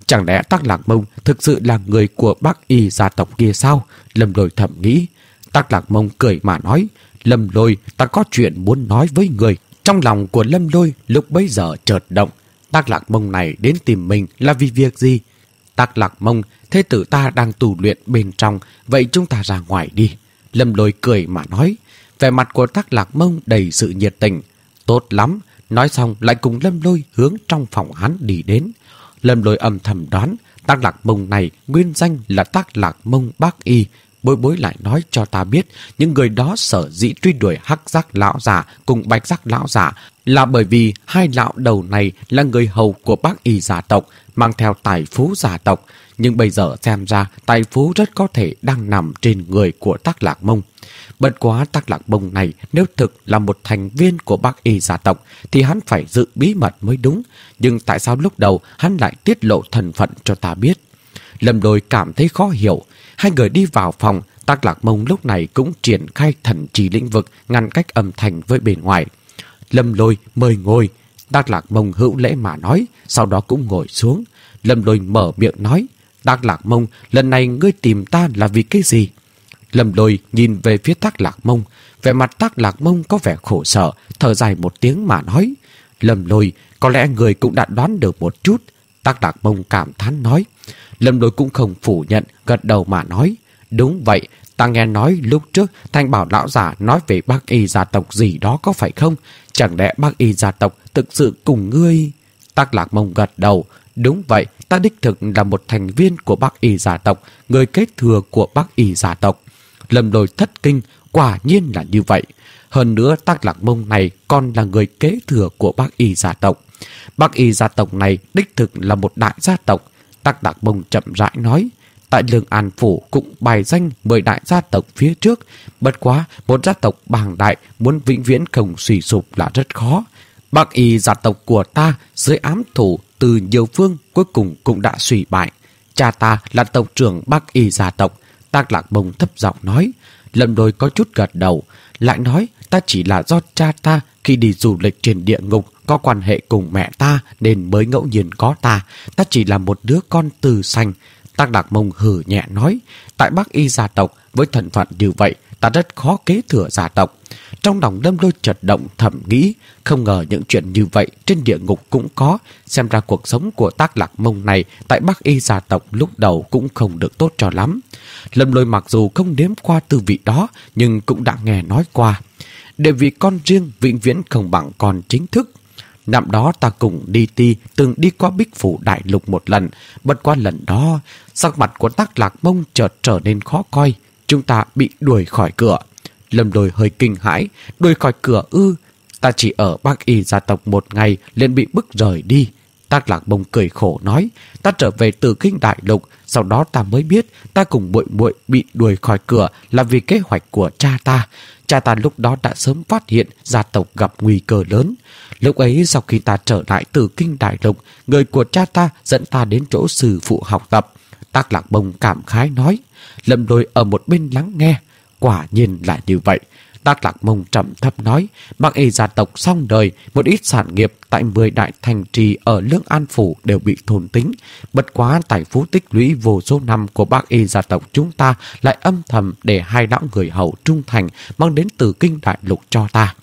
Chẳng lẽ Tắc Lạc Mông thực sự là người của Bắc Y gia tộc kia sao? Lâm Lôi thầm nghĩ. Tắc Lạc Mông cười mà nói, Lâm Lôi, ta có chuyện muốn nói với người. Trong lòng của Lâm Lôi lúc bấy giờ chợt động. Tắc Lạc Mông này đến tìm mình là vì việc gì? Tắc Lạc Mông, thế tử ta đang tù luyện bên trong, vậy chúng ta ra ngoài đi. Lâm Lôi cười mà nói. Vẻ mặt của Tắc Lạc Mông đầy sự nhiệt tình. Tốt lắm. Nói xong lại cùng Lâm Lôi hướng trong phòng hắn đi đến. Lâm Lôi âm thầm đoán Tắc Lạc Mông này nguyên danh là Tắc Lạc Mông Bác Y. Bối bối lại nói cho ta biết những người đó sở dĩ truy đuổi Hắc Giác lão giả cùng Bạch Giác lão giả là bởi vì hai lão đầu này là người hầu của Bác Y gia tộc, mang theo tài phú gia tộc. Nhưng bây giờ xem ra tài phú rất có thể đang nằm trên người của Tắc Lạc Mông. Bất quá Tắc Lạc Mông này nếu thực là một thành viên của Bác Y gia tộc thì hắn phải giữ bí mật mới đúng. Nhưng tại sao lúc đầu hắn lại tiết lộ thân phận cho ta biết? Lâm Lôi cảm thấy khó hiểu. Hai người đi vào phòng, Tắc Lạc Mông lúc này cũng triển khai thần trì lĩnh vực ngăn cách âm thanh với bên ngoài. Lâm Lôi mời ngồi. Tắc Lạc Mông hữu lễ mà nói, sau đó cũng ngồi xuống. Lâm Lôi mở miệng nói, Tắc Lạc Mông, lần này ngươi tìm ta là vì cái gì? Lâm Lôi nhìn về phía Tắc Lạc Mông, vẻ mặt Tắc Lạc Mông có vẻ khổ sở, thở dài một tiếng mà nói. Lâm Lôi, có lẽ người cũng đã đoán được một chút. Tắc Lạc Mông cảm thán nói. Lâm Lôi cũng không phủ nhận, gật đầu mà nói. Đúng vậy, ta nghe nói lúc trước Thanh Bảo lão giả nói về Bác Y gia tộc gì đó có phải không? Chẳng lẽ Bác Y gia tộc thực sự cùng ngươi? Tắc Lạc Mông gật đầu. Đúng vậy, ta đích thực là một thành viên của Bác Y gia tộc, người kế thừa của Bác Y gia tộc. Lâm Lôi thất kinh, quả nhiên là như vậy. Hơn nữa Tắc Lạc Mông này còn là người kế thừa của Bác Y gia tộc. Bác Y gia tộc này đích thực là một đại gia tộc. Tắc Lạc Mông chậm rãi nói. Tại Lương An Phủ cũng bài danh mười đại gia tộc phía trước. Bất quá một gia tộc bàng đại muốn vĩnh viễn không suy sụp là rất khó. Bác Y gia tộc của ta dưới ám thủ từ nhiều phương cuối cùng cũng đã suy bại. Cha ta là tộc trưởng Bác Y gia tộc. Tắc Lạc Mông thấp giọng nói. Lâm Lôi có chút gật đầu, lại nói ta chỉ là do cha ta khi đi du lịch trên địa ngục có quan hệ cùng mẹ ta nên mới ngẫu nhiên có ta. Ta chỉ là một đứa con từ sanh. Tắc Lạc Mông hừ nhẹ nói. Tại Bác Y gia tộc với thân phận như vậy ta rất khó kế thừa gia tộc. Trong lòng Lâm Lôi chợt động thầm nghĩ, không ngờ những chuyện như vậy trên địa ngục cũng có. Xem ra cuộc sống của Tắc Lạc Mông này tại Bác Y gia tộc lúc đầu cũng không được tốt cho lắm. Lâm Lôi mặc dù không nếm qua tư vị đó nhưng cũng đã nghe nói qua. Để vì con riêng vĩnh viễn không bằng con chính thức. Năm đó ta cùng đi ti từng đi qua Bích Phủ Đại Lục một lần. Bất qua lần đó sắc mặt của Tắc Lạc Mông chợt trở nên khó coi. Chúng ta bị đuổi khỏi cửa. Lâm Lôi hơi kinh hãi. Đuổi khỏi cửa ư? Ta chỉ ở Bác Y gia tộc một ngày liền bị bức rời đi. Tắc Lạc Mông cười khổ nói. Ta trở về từ Kinh Đại Lục, sau đó ta mới biết ta cùng muội muội bị đuổi khỏi cửa là vì kế hoạch của cha ta. Cha ta lúc đó đã sớm phát hiện gia tộc gặp nguy cơ lớn. Lúc ấy sau khi ta trở lại từ Kinh Đại Lục, người của cha ta dẫn ta đến chỗ sư phụ học tập. Tắc Lạc Mông cảm khái nói. Lâm Lôi ở một bên lắng nghe. Quả nhiên là như vậy. Tắc Lạc Mông trầm thấp nói. Bác Y gia tộc xong đời, một ít sản nghiệp tại mười đại thành trì ở Lương An Phủ đều bị thôn tính. Bất quá tài phú tích lũy vô số năm của Bác Y gia tộc chúng ta lại âm thầm để hai lão người hầu trung thành mang đến từ Kinh Đại Lục cho ta.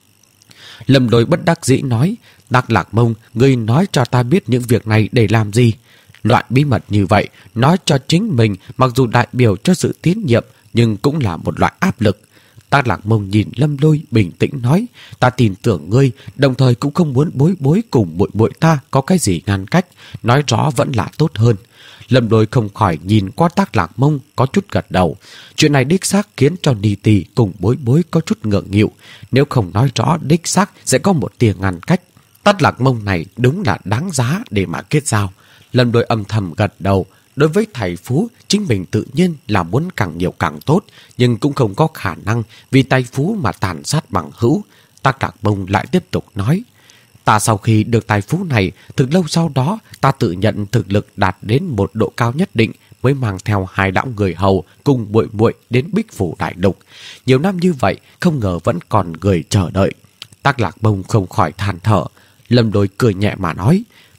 Lâm Lôi bất đắc dĩ nói. Tắc Lạc Mông, ngươi nói cho ta biết những việc này để làm gì? Loại bí mật như vậy nói cho chính mình mặc dù đại biểu cho sự tín nhiệm nhưng cũng là một loại áp lực. Tắc Lạc Mông nhìn Lâm Lôi bình tĩnh nói. Ta tin tưởng ngươi, đồng thời cũng không muốn bối bối cùng muội muội ta có cái gì ngăn cách. Nói rõ vẫn là tốt hơn. Lâm Lôi không khỏi nhìn qua Tắc Lạc Mông có chút gật đầu. Chuyện này đích xác khiến cho Ni Tì cùng bối bối có chút ngượng nghịu. Nếu không nói rõ đích xác sẽ có một tia ngăn cách. Tắc Lạc Mông này đúng là đáng giá để mà kết giao. Lâm Lôi âm thầm gật đầu. Đối với thầy phú, chính mình tự nhiên là muốn càng nhiều càng tốt, nhưng cũng không có khả năng vì tay phú mà tàn sát bằng hữu. Tắc Lạc Mông lại tiếp tục nói. Ta sau khi được tài phú này, thực lâu sau đó, ta tự nhận thực lực đạt đến một độ cao nhất định mới mang theo hai lão người hầu cùng muội muội đến Bích Phủ Đại Lục. Nhiều năm như vậy, không ngờ vẫn còn người chờ đợi. Tắc Lạc Mông không khỏi than thở. Lâm Lôi cười nhẹ mà nói.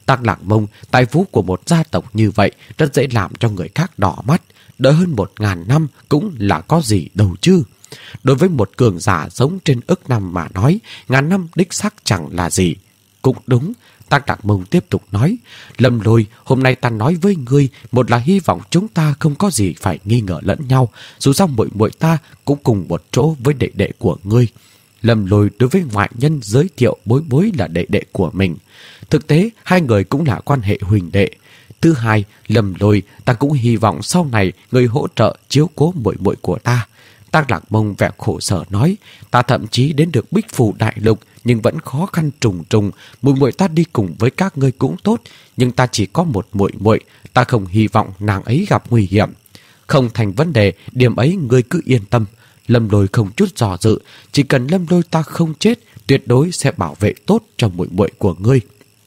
Tắc Lạc Mông, tài phú của một gia tộc như vậy rất dễ làm cho người khác đỏ mắt. Đợi hơn một ngàn năm cũng là có gì đâu chứ. Đối với một cường giả sống trên ức năm mà nói, ngàn năm đích xác chẳng là gì. Cũng đúng, Tắc Lạc Mông tiếp tục nói. Lâm Lôi, hôm nay ta nói với ngươi, một là hy vọng chúng ta không có gì phải nghi ngờ lẫn nhau. Dù sao muội muội ta cũng cùng một chỗ với đệ đệ của ngươi. Lâm Lôi đối với ngoại nhân giới thiệu Bối Bối là đệ đệ của mình. Thực tế, hai người cũng là quan hệ huỳnh đệ. Thứ hai, Lâm Lôi, ta cũng hy vọng sau này người hỗ trợ chiếu cố muội muội của ta. Tắc Lạc Mông vẻ khổ sở nói, ta thậm chí đến được Bích Phủ Đại Lục nhưng vẫn khó khăn trùng trùng. Muội muội ta đi cùng với các ngươi cũng tốt, nhưng ta chỉ có một muội muội, ta không hy vọng nàng ấy gặp nguy hiểm. Không thành vấn đề, điểm ấy ngươi cứ yên tâm. Lâm Lôi không chút dò dự, chỉ cần Lâm Lôi ta không chết, tuyệt đối sẽ bảo vệ tốt cho muội muội của ngươi.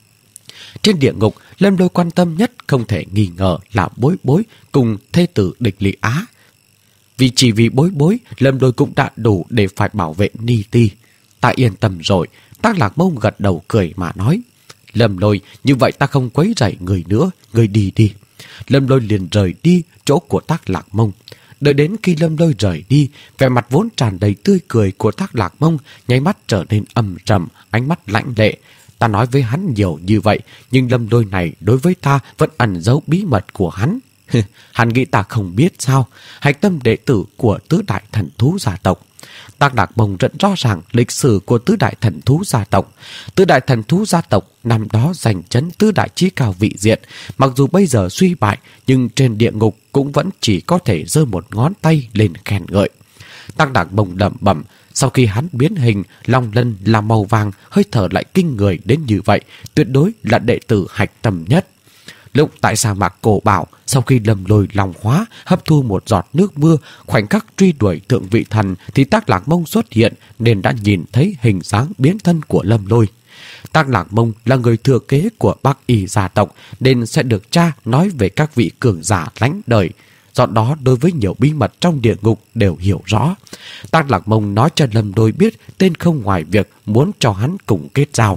Trên địa ngục, Lâm Lôi quan tâm nhất không thể nghi ngờ là Bối Bối cùng thê tử Địch Lý Á. Vì chỉ vì Bối Bối, Lâm Lôi cũng đã đủ để phải bảo vệ Ni Ti. Ta yên tâm rồi. Tắc Lạc Mông gật đầu cười mà nói. Lâm Lôi, như vậy ta không quấy rầy người nữa, người đi đi. Lâm Lôi liền rời đi chỗ của Tắc Lạc Mông. Đợi đến khi Lâm Lôi rời đi, vẻ mặt vốn tràn đầy tươi cười của Tắc Lạc Mông nháy mắt trở nên âm trầm, ánh mắt lãnh lệ. Ta nói với hắn nhiều như vậy, nhưng Lâm Lôi này đối với ta vẫn ẩn giấu bí mật của hắn. Hắn nghĩ ta không biết sao? Hạch tâm đệ tử của tứ đại thần thú gia tộc. Tắc Lạc Mông rất rõ ràng lịch sử của tứ đại thần thú gia tộc. Tứ đại thần thú gia tộc năm đó giành chấn tứ đại chí cao vị diện. Mặc dù bây giờ suy bại, nhưng trên địa ngục cũng vẫn chỉ có thể giơ một ngón tay lên khen ngợi. Tắc Lạc Mông lẩm bẩm. Sau khi hắn biến hình, long lân là màu vàng, hơi thở lại kinh người đến như vậy, tuyệt đối là đệ tử hạch tâm nhất. Lúc tại sa mạc Cổ Bảo, sau khi Lâm Lôi long hóa, hấp thu một giọt nước mưa, khoảnh khắc truy đuổi thượng vị thần thì Tắc Lạc Mông xuất hiện nên đã nhìn thấy hình dáng biến thân của Lâm Lôi. Tắc Lạc Mông là người thừa kế của Bắc Y gia tộc nên sẽ được cha nói về các vị cường giả lánh đời. Do đó đối với nhiều bí mật trong địa ngục đều hiểu rõ. Tắc Lạc Mông nói cho Lâm Lôi biết tên không ngoài việc muốn cho hắn cùng kết giao.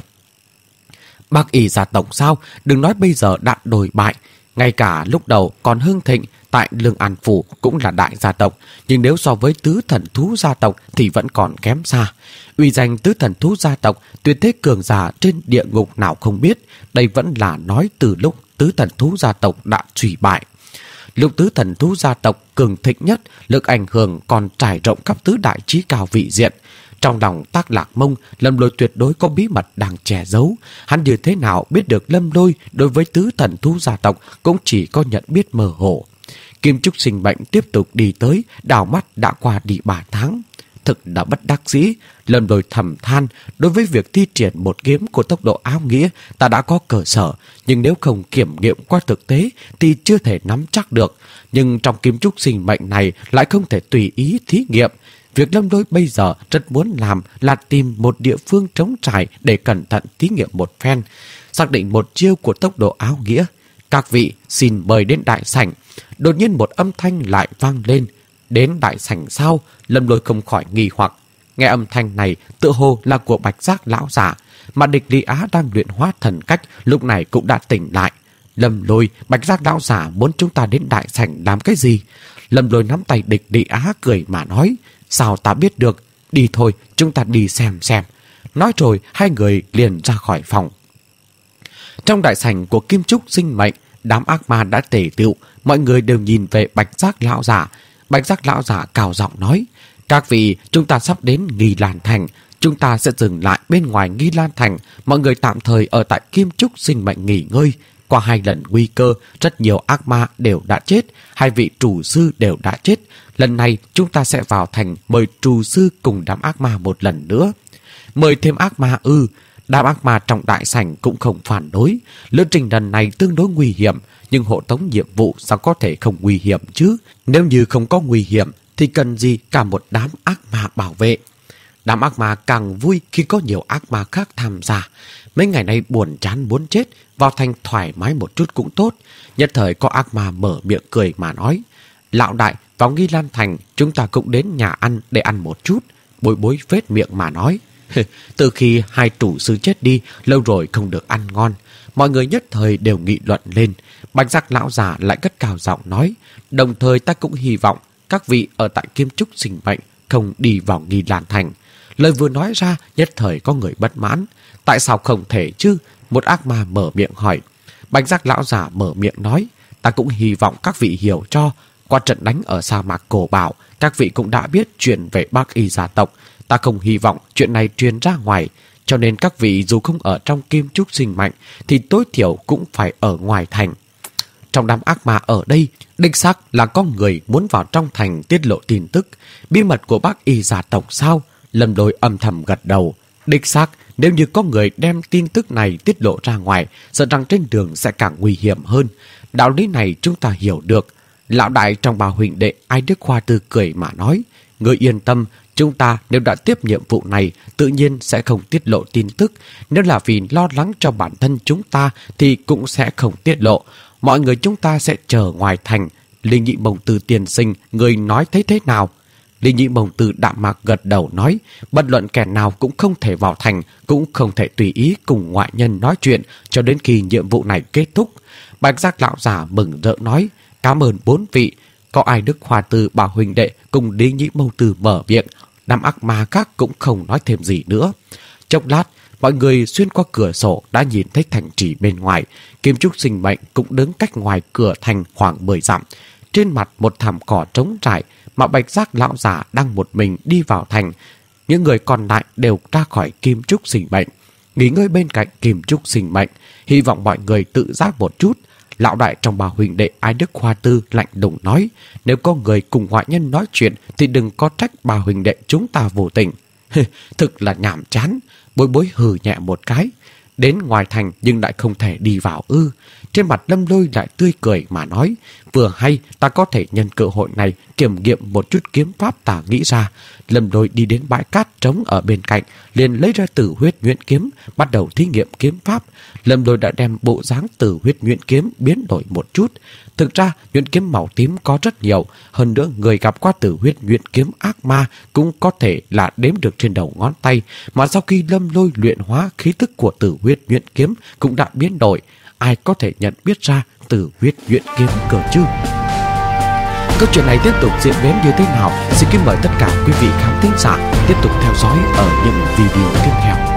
Bắc Y gia tộc sao? Đừng nói bây giờ đã đổi bại. Ngay cả lúc đầu còn hưng thịnh tại Lương An Phủ cũng là đại gia tộc. Nhưng nếu so với tứ thần thú gia tộc thì vẫn còn kém xa. Uy danh tứ thần thú gia tộc, tuyệt thế cường giả trên địa ngục nào không biết. Đây vẫn là nói từ lúc tứ thần thú gia tộc đã suy bại. Lúc tứ thần thú gia tộc cường thịnh nhất, lực ảnh hưởng còn trải rộng khắp tứ đại chí cao vị diện. Trong lòng Tắc Lạc Mông, Lâm Lôi tuyệt đối có bí mật đang che giấu. Hắn như thế nào biết được Lâm Lôi đối với tứ thần thú gia tộc cũng chỉ có nhận biết mơ hồ. Kim Trúc Sinh Mệnh tiếp tục đi tới, đảo mắt đã qua đi ba tháng. Thực đã bất đắc dĩ, Lâm Lôi thầm than, đối với việc thi triển một kiếm của tốc độ áo nghĩa ta đã có cơ sở, nhưng nếu không kiểm nghiệm qua thực tế thì chưa thể nắm chắc được. Nhưng trong Kim Trúc Sinh Mệnh này lại không thể tùy ý thí nghiệm. Việc Lâm Lôi bây giờ rất muốn làm là tìm một địa phương trống trải để cẩn thận thí nghiệm một phen, xác định một chiêu của tốc độ áo nghĩa. Các vị xin mời đến đại sảnh. Đột nhiên một âm thanh lại vang lên. Đến đại sảnh sau, Lâm Lôi không khỏi nghi hoặc. Nghe âm thanh này tựa hồ là của Bạch Giác lão giả, mà Địch Lý Á đang luyện hóa thần cách lúc này cũng đã tỉnh lại. Lâm Lôi, Bạch Giác lão giả muốn chúng ta đến đại sảnh làm cái gì? Lâm Lôi nắm tay Địch Lý Á cười mà nói. Sao ta biết được? Đi thôi, chúng ta đi xem xem. Nói rồi, hai người liền ra khỏi phòng. Trong đại sảnh của Kim Trúc Sinh Mệnh, đám ác ma đã tề tựu, mọi người đều nhìn về Bạch Giác lão giả. Bạch Giác lão giả cào giọng nói, các vị, chúng ta sắp đến Nghi Lan Thành, chúng ta sẽ dừng lại bên ngoài Nghi Lan Thành, mọi người tạm thời ở tại Kim Trúc Sinh Mệnh nghỉ ngơi. Qua hai lần nguy cơ, rất nhiều ác ma đều đã chết, hai vị trù sư đều đã chết. Lần này chúng ta sẽ vào thành mời trù sư cùng đám ác ma một lần nữa. Mời thêm ác ma ư? Đám ác ma trong đại sảnh cũng không phản đối. Lữ trình lần này tương đối nguy hiểm, nhưng hộ tống nhiệm vụ sao có thể không nguy hiểm chứ? Nếu như không có nguy hiểm thì cần gì cả một đám ác ma bảo vệ? Đám ác ma càng vui khi có nhiều ác ma khác tham gia. Mấy ngày nay buồn chán muốn chết, vào thành thoải mái một chút cũng tốt. Nhất thời có ác ma mở miệng cười mà nói, lão đại, vào Nghi Lan Thành chúng ta cũng đến nhà ăn để ăn một chút. Bối Bối phết miệng mà nói, từ khi hai chủ sư chết đi, lâu rồi không được ăn ngon. mọi người nhất thời đều nghị luận lên. Bạch Giác lão già lại cất cao giọng nói, đồng thời ta cũng hy vọng các vị ở tại Kim Trúc Sinh Mệnh không đi vào Nghi Lan Thành. Lời vừa nói ra, nhất thời có người bất mãn. Tại sao không thể chứ? Một ác ma mở miệng hỏi. Bạch Giác lão già mở miệng nói, ta cũng hy vọng các vị hiểu cho. Qua trận đánh ở sa mạc Cổ Bảo, các vị cũng đã biết chuyện về Bác Y gia tộc. Ta không hy vọng chuyện này truyền ra ngoài, cho nên các vị dù không ở trong Kim Trúc Sinh Mệnh thì tối thiểu cũng phải ở ngoài thành. Trong đám ác ma ở đây, đích xác là có người muốn vào trong thành tiết lộ tin tức. Bí mật của Bác Y gia tộc sao? Lâm Lôi âm thầm gật đầu. Đích xác, nếu như có người đem tin tức này tiết lộ ra ngoài, sợ rằng trên đường sẽ càng nguy hiểm hơn. Đạo lý này chúng ta hiểu được. Lão đại trong bà huynh đệ Ai Đức Khoa Tư cười mà nói, người yên tâm, chúng ta nếu đã tiếp nhiệm vụ này tự nhiên sẽ không tiết lộ tin tức. Nếu là vì lo lắng cho bản thân chúng ta thì cũng sẽ không tiết lộ. Mọi người chúng ta sẽ chờ ngoài thành. Lý Nhị Mông Tử tiên sinh, người nói thấy thế nào? Lý Nhị Mông Tử đạm mạc gật đầu nói, bất luận kẻ nào cũng không thể vào thành, cũng không thể tùy ý cùng ngoại nhân nói chuyện cho đến khi nhiệm vụ này kết thúc. Bạch Giác lão già mừng rỡ nói, cảm ơn bốn vị. Có Ai Đức Khoa Tư bà huynh đệ cùng Lý Nhị Mông Tử mở miệng, năm ác ma khác cũng không nói thêm gì nữa. Chốc lát, mọi người xuyên qua cửa sổ đã nhìn thấy thành trì bên ngoài. Kim Trúc Sinh Mệnh cũng đứng cách ngoài cửa thành khoảng mười dặm. Trên mặt một thảm cỏ trống trải mà Bạch Giác lão già đang một mình đi vào thành. Những người còn lại đều ra khỏi Kim Trúc Sinh Mệnh, nghỉ ngơi bên cạnh Kim Trúc Sinh Mệnh, hy vọng mọi người tự giác một chút. Lão đại trong bà huynh đệ Ai Đức Khoa Tư lạnh lùng nói, nếu có người cùng ngoại nhân nói chuyện thì đừng có trách bà huynh đệ chúng ta vô tình. Thực là nhảm chán. Bối Bối hừ nhẹ một cái. Đến ngoài thành nhưng lại không thể đi vào ư? Trên mặt Lâm Lôi lại tươi cười mà nói, vừa hay ta có thể nhân cơ hội này kiểm nghiệm một chút kiếm pháp ta nghĩ ra. Lâm Lôi đi đến bãi cát trống ở bên cạnh, liền lấy ra Tử Huyết Nhuyễn Kiếm, bắt đầu thí nghiệm kiếm pháp. Lâm Lôi đã đem bộ dáng Tử Huyết Nhuyễn Kiếm biến đổi một chút. Thực ra nhuyễn kiếm màu tím có rất nhiều, hơn nữa người gặp qua Tử Huyết Nhuyễn Kiếm ác ma cũng có thể là đếm được trên đầu ngón tay. Mà sau khi Lâm Lôi luyện hóa, khí tức của Tử Huyết Nhuyễn Kiếm cũng đã biến đổi. Ai có thể nhận biết ra Tử Huyết Nhuyễn Kiếm cơ chứ? Câu chuyện này tiếp tục diễn biến như thế nào? Xin kính mời tất cả quý vị khán thính giả tiếp tục theo dõi ở những video tiếp theo.